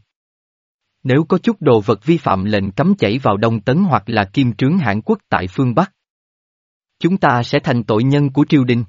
Nếu có chút đồ vật vi phạm lệnh cấm chảy vào Đông Tấn hoặc là Kim Trướng Hãn Quốc tại phương Bắc, chúng ta sẽ thành tội nhân của triều đình.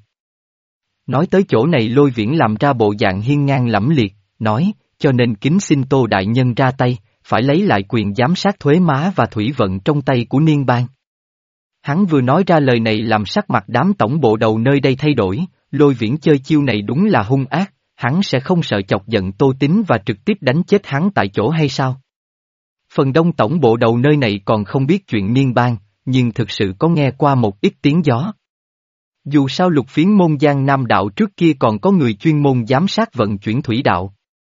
Nói tới chỗ này Lôi Viễn làm ra bộ dạng hiên ngang lẫm liệt, nói, cho nên kính xin Tô Đại Nhân ra tay, phải lấy lại quyền giám sát thuế má và thủy vận trong tay của Niên Bang. Hắn vừa nói ra lời này làm sắc mặt đám tổng bộ đầu nơi đây thay đổi, Lôi Viễn chơi chiêu này đúng là hung ác, hắn sẽ không sợ chọc giận Tô Tín và trực tiếp đánh chết hắn tại chỗ hay sao? Phần đông tổng bộ đầu nơi này còn không biết chuyện Niên Bang, nhưng thực sự có nghe qua một ít tiếng gió. Dù sao Lục Phiến Môn Giang Nam Đạo trước kia còn có người chuyên môn giám sát vận chuyển thủy đạo.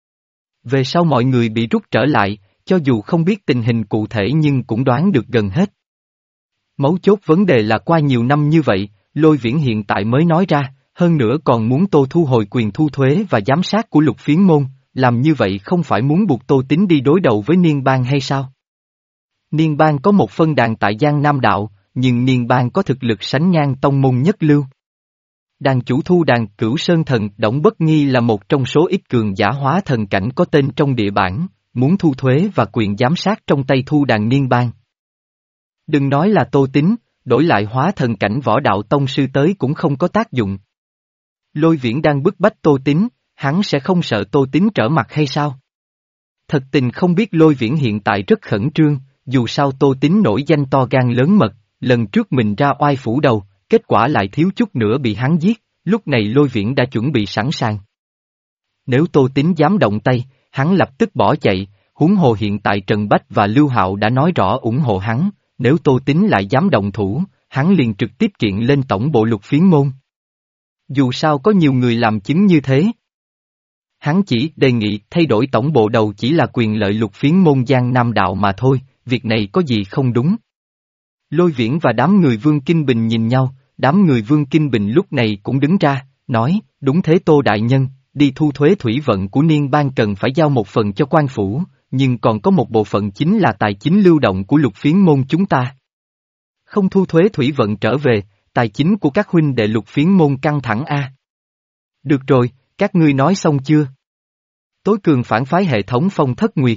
Về sau mọi người bị rút trở lại, cho dù không biết tình hình cụ thể nhưng cũng đoán được gần hết. Mấu chốt vấn đề là qua nhiều năm như vậy, Lôi Viễn hiện tại mới nói ra, hơn nữa còn muốn Tô thu hồi quyền thu thuế và giám sát của Lục Phiến Môn, làm như vậy không phải muốn buộc Tô Tín đi đối đầu với Niên Bang hay sao? Niên Bang có một phân đàn tại Giang Nam Đạo, nhưng Niên Bang có thực lực sánh ngang tông môn nhất lưu. Đàn chủ thu đàn Cửu Sơn Thần Đổng Bất Nghi là một trong số ít cường giả hóa thần cảnh có tên trong địa bản, muốn thu thuế và quyền giám sát trong tay thu đàn Niên Bang. Đừng nói là Tô Tín, đổi lại hóa thần cảnh võ đạo tông sư tới cũng không có tác dụng. Lôi Viễn đang bức bách Tô Tín, hắn sẽ không sợ Tô Tín trở mặt hay sao? Thật tình không biết Lôi Viễn hiện tại rất khẩn trương, dù sao Tô Tín nổi danh to gan lớn mật, lần trước mình ra oai phủ đầu, kết quả lại thiếu chút nữa bị hắn giết, lúc này Lôi Viễn đã chuẩn bị sẵn sàng. Nếu Tô Tín dám động tay, hắn lập tức bỏ chạy, huống hồ hiện tại Trần Bách và Lưu Hạo đã nói rõ ủng hộ hắn, nếu Tô Tín lại dám động thủ, hắn liền trực tiếp kiện lên tổng bộ Lục Phiến Môn. Dù sao có nhiều người làm chứng như thế. Hắn chỉ đề nghị thay đổi tổng bộ đầu chỉ là quyền lợi Lục Phiến Môn Giang Nam Đạo mà thôi, việc này có gì không đúng. Lôi Viễn và đám người Vương Kinh Bình nhìn nhau, đám người Vương Kinh Bình lúc này cũng đứng ra, nói, đúng thế Tô Đại Nhân, đi thu thuế thủy vận của Niên Bang cần phải giao một phần cho quan phủ, nhưng còn có một bộ phận chính là tài chính lưu động của Lục Phiến Môn chúng ta. Không thu thuế thủy vận trở về, tài chính của các huynh đệ Lục Phiến Môn căng thẳng a. Được rồi, các ngươi nói xong chưa? Tối cường phản phái hệ thống Phong Thất Nguyệt.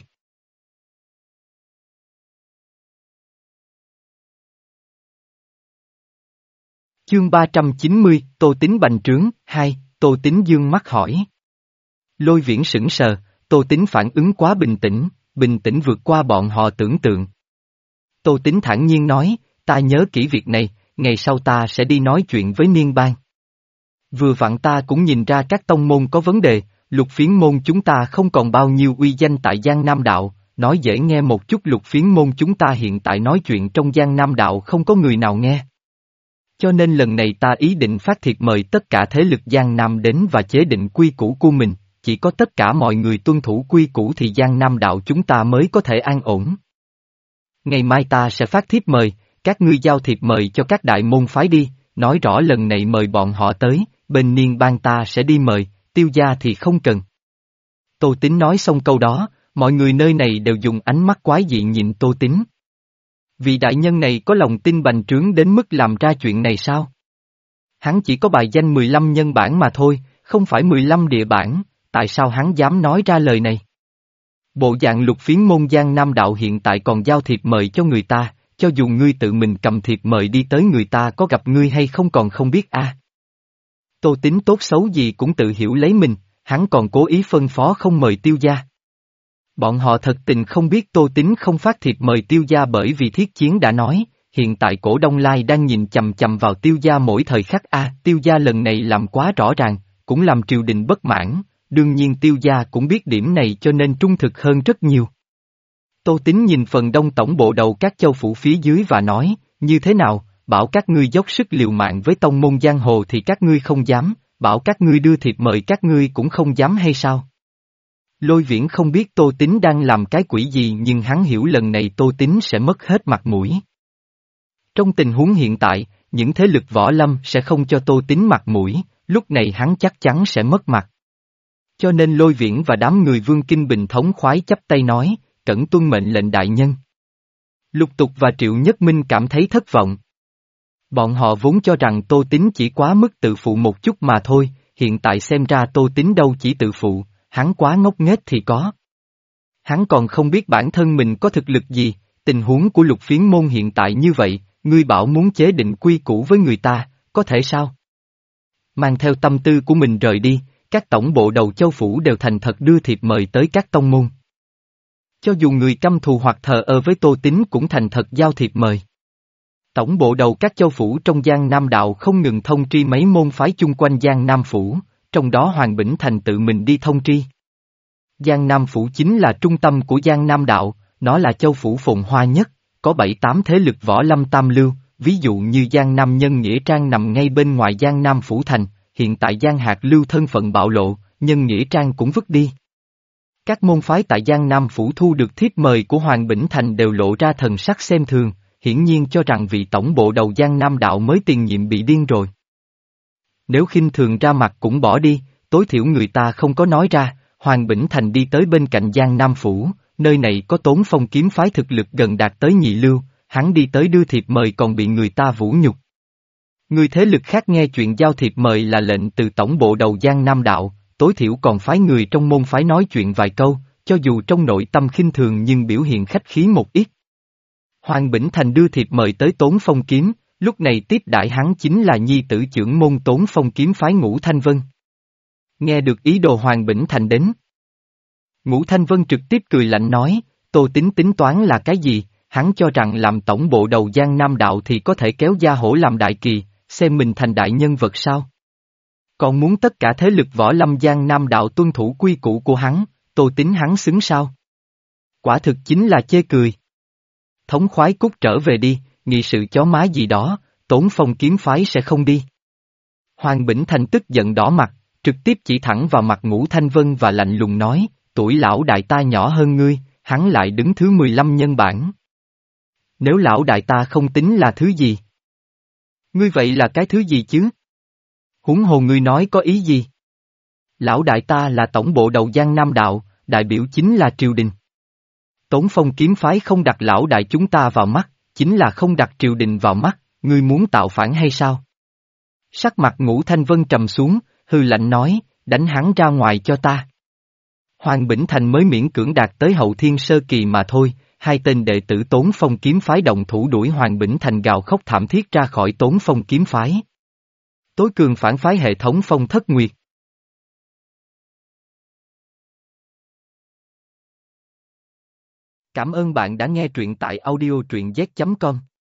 Chương ba trăm chín mươi, Tô Tín bành trướng, hai, Tô Tín dương mắt hỏi. Lôi Viễn sững sờ, Tô Tín phản ứng quá bình tĩnh, bình tĩnh vượt qua bọn họ tưởng tượng. Tô Tín thản nhiên nói, ta nhớ kỹ việc này, ngày sau ta sẽ đi nói chuyện với Niên Bang. Vừa vặn ta cũng nhìn ra các tông môn có vấn đề, Lục Phiến Môn chúng ta không còn bao nhiêu uy danh tại Giang Nam Đạo, nói dễ nghe một chút Lục Phiến Môn chúng ta hiện tại nói chuyện trong Giang Nam Đạo không có người nào nghe. Cho nên lần này ta ý định phát thiệp mời tất cả thế lực Giang Nam đến và chế định quy củ của mình, chỉ có tất cả mọi người tuân thủ quy củ thì Giang Nam Đạo chúng ta mới có thể an ổn. Ngày mai ta sẽ phát thiệp mời, các ngươi giao thiệp mời cho các đại môn phái đi, nói rõ lần này mời bọn họ tới, bên Niên Bang ta sẽ đi mời, Tiêu gia thì không cần. Tô Tín nói xong câu đó, mọi người nơi này đều dùng ánh mắt quái dị nhìn Tô Tín. Vị đại nhân này có lòng tin bành trướng đến mức làm ra chuyện này sao? Hắn chỉ có bài danh mười lăm nhân bản mà thôi, không phải mười lăm địa bản, tại sao hắn dám nói ra lời này? Bộ dạng Lục Phiến Môn Giang Nam Đạo hiện tại còn giao thiệp mời cho người ta, cho dù ngươi tự mình cầm thiệp mời đi tới người ta có gặp ngươi hay không còn không biết a. À. Tô Tín tốt xấu gì cũng tự hiểu lấy mình, hắn còn cố ý phân phó không mời Tiêu gia. Bọn họ thật tình không biết Tô Tín không phát thiệp mời Tiêu gia bởi vì Thiết Chiến đã nói, hiện tại cổ Đông Lai đang nhìn chằm chằm vào Tiêu gia mỗi thời khắc a. À, Tiêu gia lần này làm quá rõ ràng, cũng làm triều đình bất mãn, đương nhiên Tiêu gia cũng biết điểm này cho nên trung thực hơn rất nhiều. Tô Tín nhìn phần đông tổng bộ đầu các châu phủ phía dưới và nói, như thế nào, bảo các ngươi dốc sức liều mạng với tông môn giang hồ thì các ngươi không dám, bảo các ngươi đưa thiệp mời các ngươi cũng không dám hay sao? Lôi Viễn không biết Tô Tín đang làm cái quỷ gì nhưng hắn hiểu lần này Tô Tín sẽ mất hết mặt mũi. Trong tình huống hiện tại, những thế lực võ lâm sẽ không cho Tô Tín mặt mũi, lúc này hắn chắc chắn sẽ mất mặt. Cho nên Lôi Viễn và đám người Vương Kinh Bình thống khoái chắp tay nói, cẩn tuân mệnh lệnh đại nhân. Lục Tục và Triệu Nhất Minh cảm thấy thất vọng. Bọn họ vốn cho rằng Tô Tín chỉ quá mức tự phụ một chút mà thôi, hiện tại xem ra Tô Tín đâu chỉ tự phụ, hắn quá ngốc nghếch thì có. Hắn còn không biết bản thân mình có thực lực gì, tình huống của Lục Phiến môn hiện tại như vậy, ngươi bảo muốn chế định quy củ với người ta, có thể sao? Mang theo tâm tư của mình rời đi, các tổng bộ đầu châu phủ đều thành thật đưa thiệp mời tới các tông môn. Cho dù người căm thù hoặc thờ ơ với Tô Tín cũng thành thật giao thiệp mời. Tổng bộ đầu các châu phủ trong Giang Nam Đạo không ngừng thông tri mấy môn phái chung quanh Giang Nam Phủ, trong đó Hoàng Bỉnh Thành tự mình đi thông tri. Giang Nam Phủ chính là trung tâm của Giang Nam Đạo, nó là châu phủ phồn hoa nhất, có bảy tám thế lực võ lâm tam lưu, ví dụ như Giang Nam Nhân Nghĩa Trang nằm ngay bên ngoài Giang Nam Phủ Thành, hiện tại Giang Hạc Lưu thân phận bạo lộ, Nhân Nghĩa Trang cũng vứt đi. Các môn phái tại Giang Nam Phủ thu được thiếp mời của Hoàng Bỉnh Thành đều lộ ra thần sắc xem thường, hiển nhiên cho rằng vị tổng bộ đầu Giang Nam Đạo mới tiền nhiệm bị điên rồi. Nếu khinh thường ra mặt cũng bỏ đi, tối thiểu người ta không có nói ra, Hoàng Bỉnh Thành đi tới bên cạnh Giang Nam Phủ, nơi này có Tốn Phong kiếm phái thực lực gần đạt tới nhị lưu, hắn đi tới đưa thiệp mời còn bị người ta vũ nhục. Người thế lực khác nghe chuyện giao thiệp mời là lệnh từ tổng bộ đầu Giang Nam Đạo, tối thiểu còn phái người trong môn phái nói chuyện vài câu, cho dù trong nội tâm khinh thường nhưng biểu hiện khách khí một ít. Hoàng Bỉnh Thành đưa thiệp mời tới Tốn Phong kiếm, lúc này tiếp đãi hắn chính là nhi tử trưởng môn Tốn Phong kiếm phái Ngũ Thanh Vân. Nghe được ý đồ Hoàng Bỉnh Thành đến. Ngũ Thanh Vân trực tiếp cười lạnh nói, Tô Tín tính toán là cái gì, hắn cho rằng làm tổng bộ đầu Giang Nam Đạo thì có thể kéo gia hổ làm đại kỳ, xem mình thành đại nhân vật sao. Còn muốn tất cả thế lực võ lâm Giang Nam Đạo tuân thủ quy củ của hắn, Tô Tín hắn xứng sao? Quả thực chính là chê cười. Thống khoái cút trở về đi, nghị sự chó má gì đó, Tốn Phong kiếm phái sẽ không đi. Hoàng Bỉnh Thành tức giận đỏ mặt, trực tiếp chỉ thẳng vào mặt Ngũ Thanh Vân và lạnh lùng nói, tuổi lão đại ta nhỏ hơn ngươi, hắn lại đứng thứ mười lăm nhân bản. Nếu lão đại ta không tính là thứ gì? Ngươi vậy là cái thứ gì chứ? Huống hồ ngươi nói có ý gì? Lão đại ta là tổng bộ đầu Giang Nam Đạo, đại biểu chính là triều đình. Tốn Phong kiếm phái không đặt lão đại chúng ta vào mắt, chính là không đặt triều đình vào mắt, ngươi muốn tạo phản hay sao? Sắc mặt Ngũ Thanh Vân trầm xuống, hư lạnh nói, đánh hắn ra ngoài cho ta. Hoàng Bỉnh Thành mới miễn cưỡng đạt tới hậu thiên sơ kỳ mà thôi, hai tên đệ tử Tốn Phong kiếm phái động thủ đuổi Hoàng Bỉnh Thành gào khóc thảm thiết ra khỏi Tốn Phong kiếm phái. Tối cường phản phái hệ thống Phong Thất Nguyệt. Cảm ơn bạn đã nghe truyện tại audio truyện z chấm com.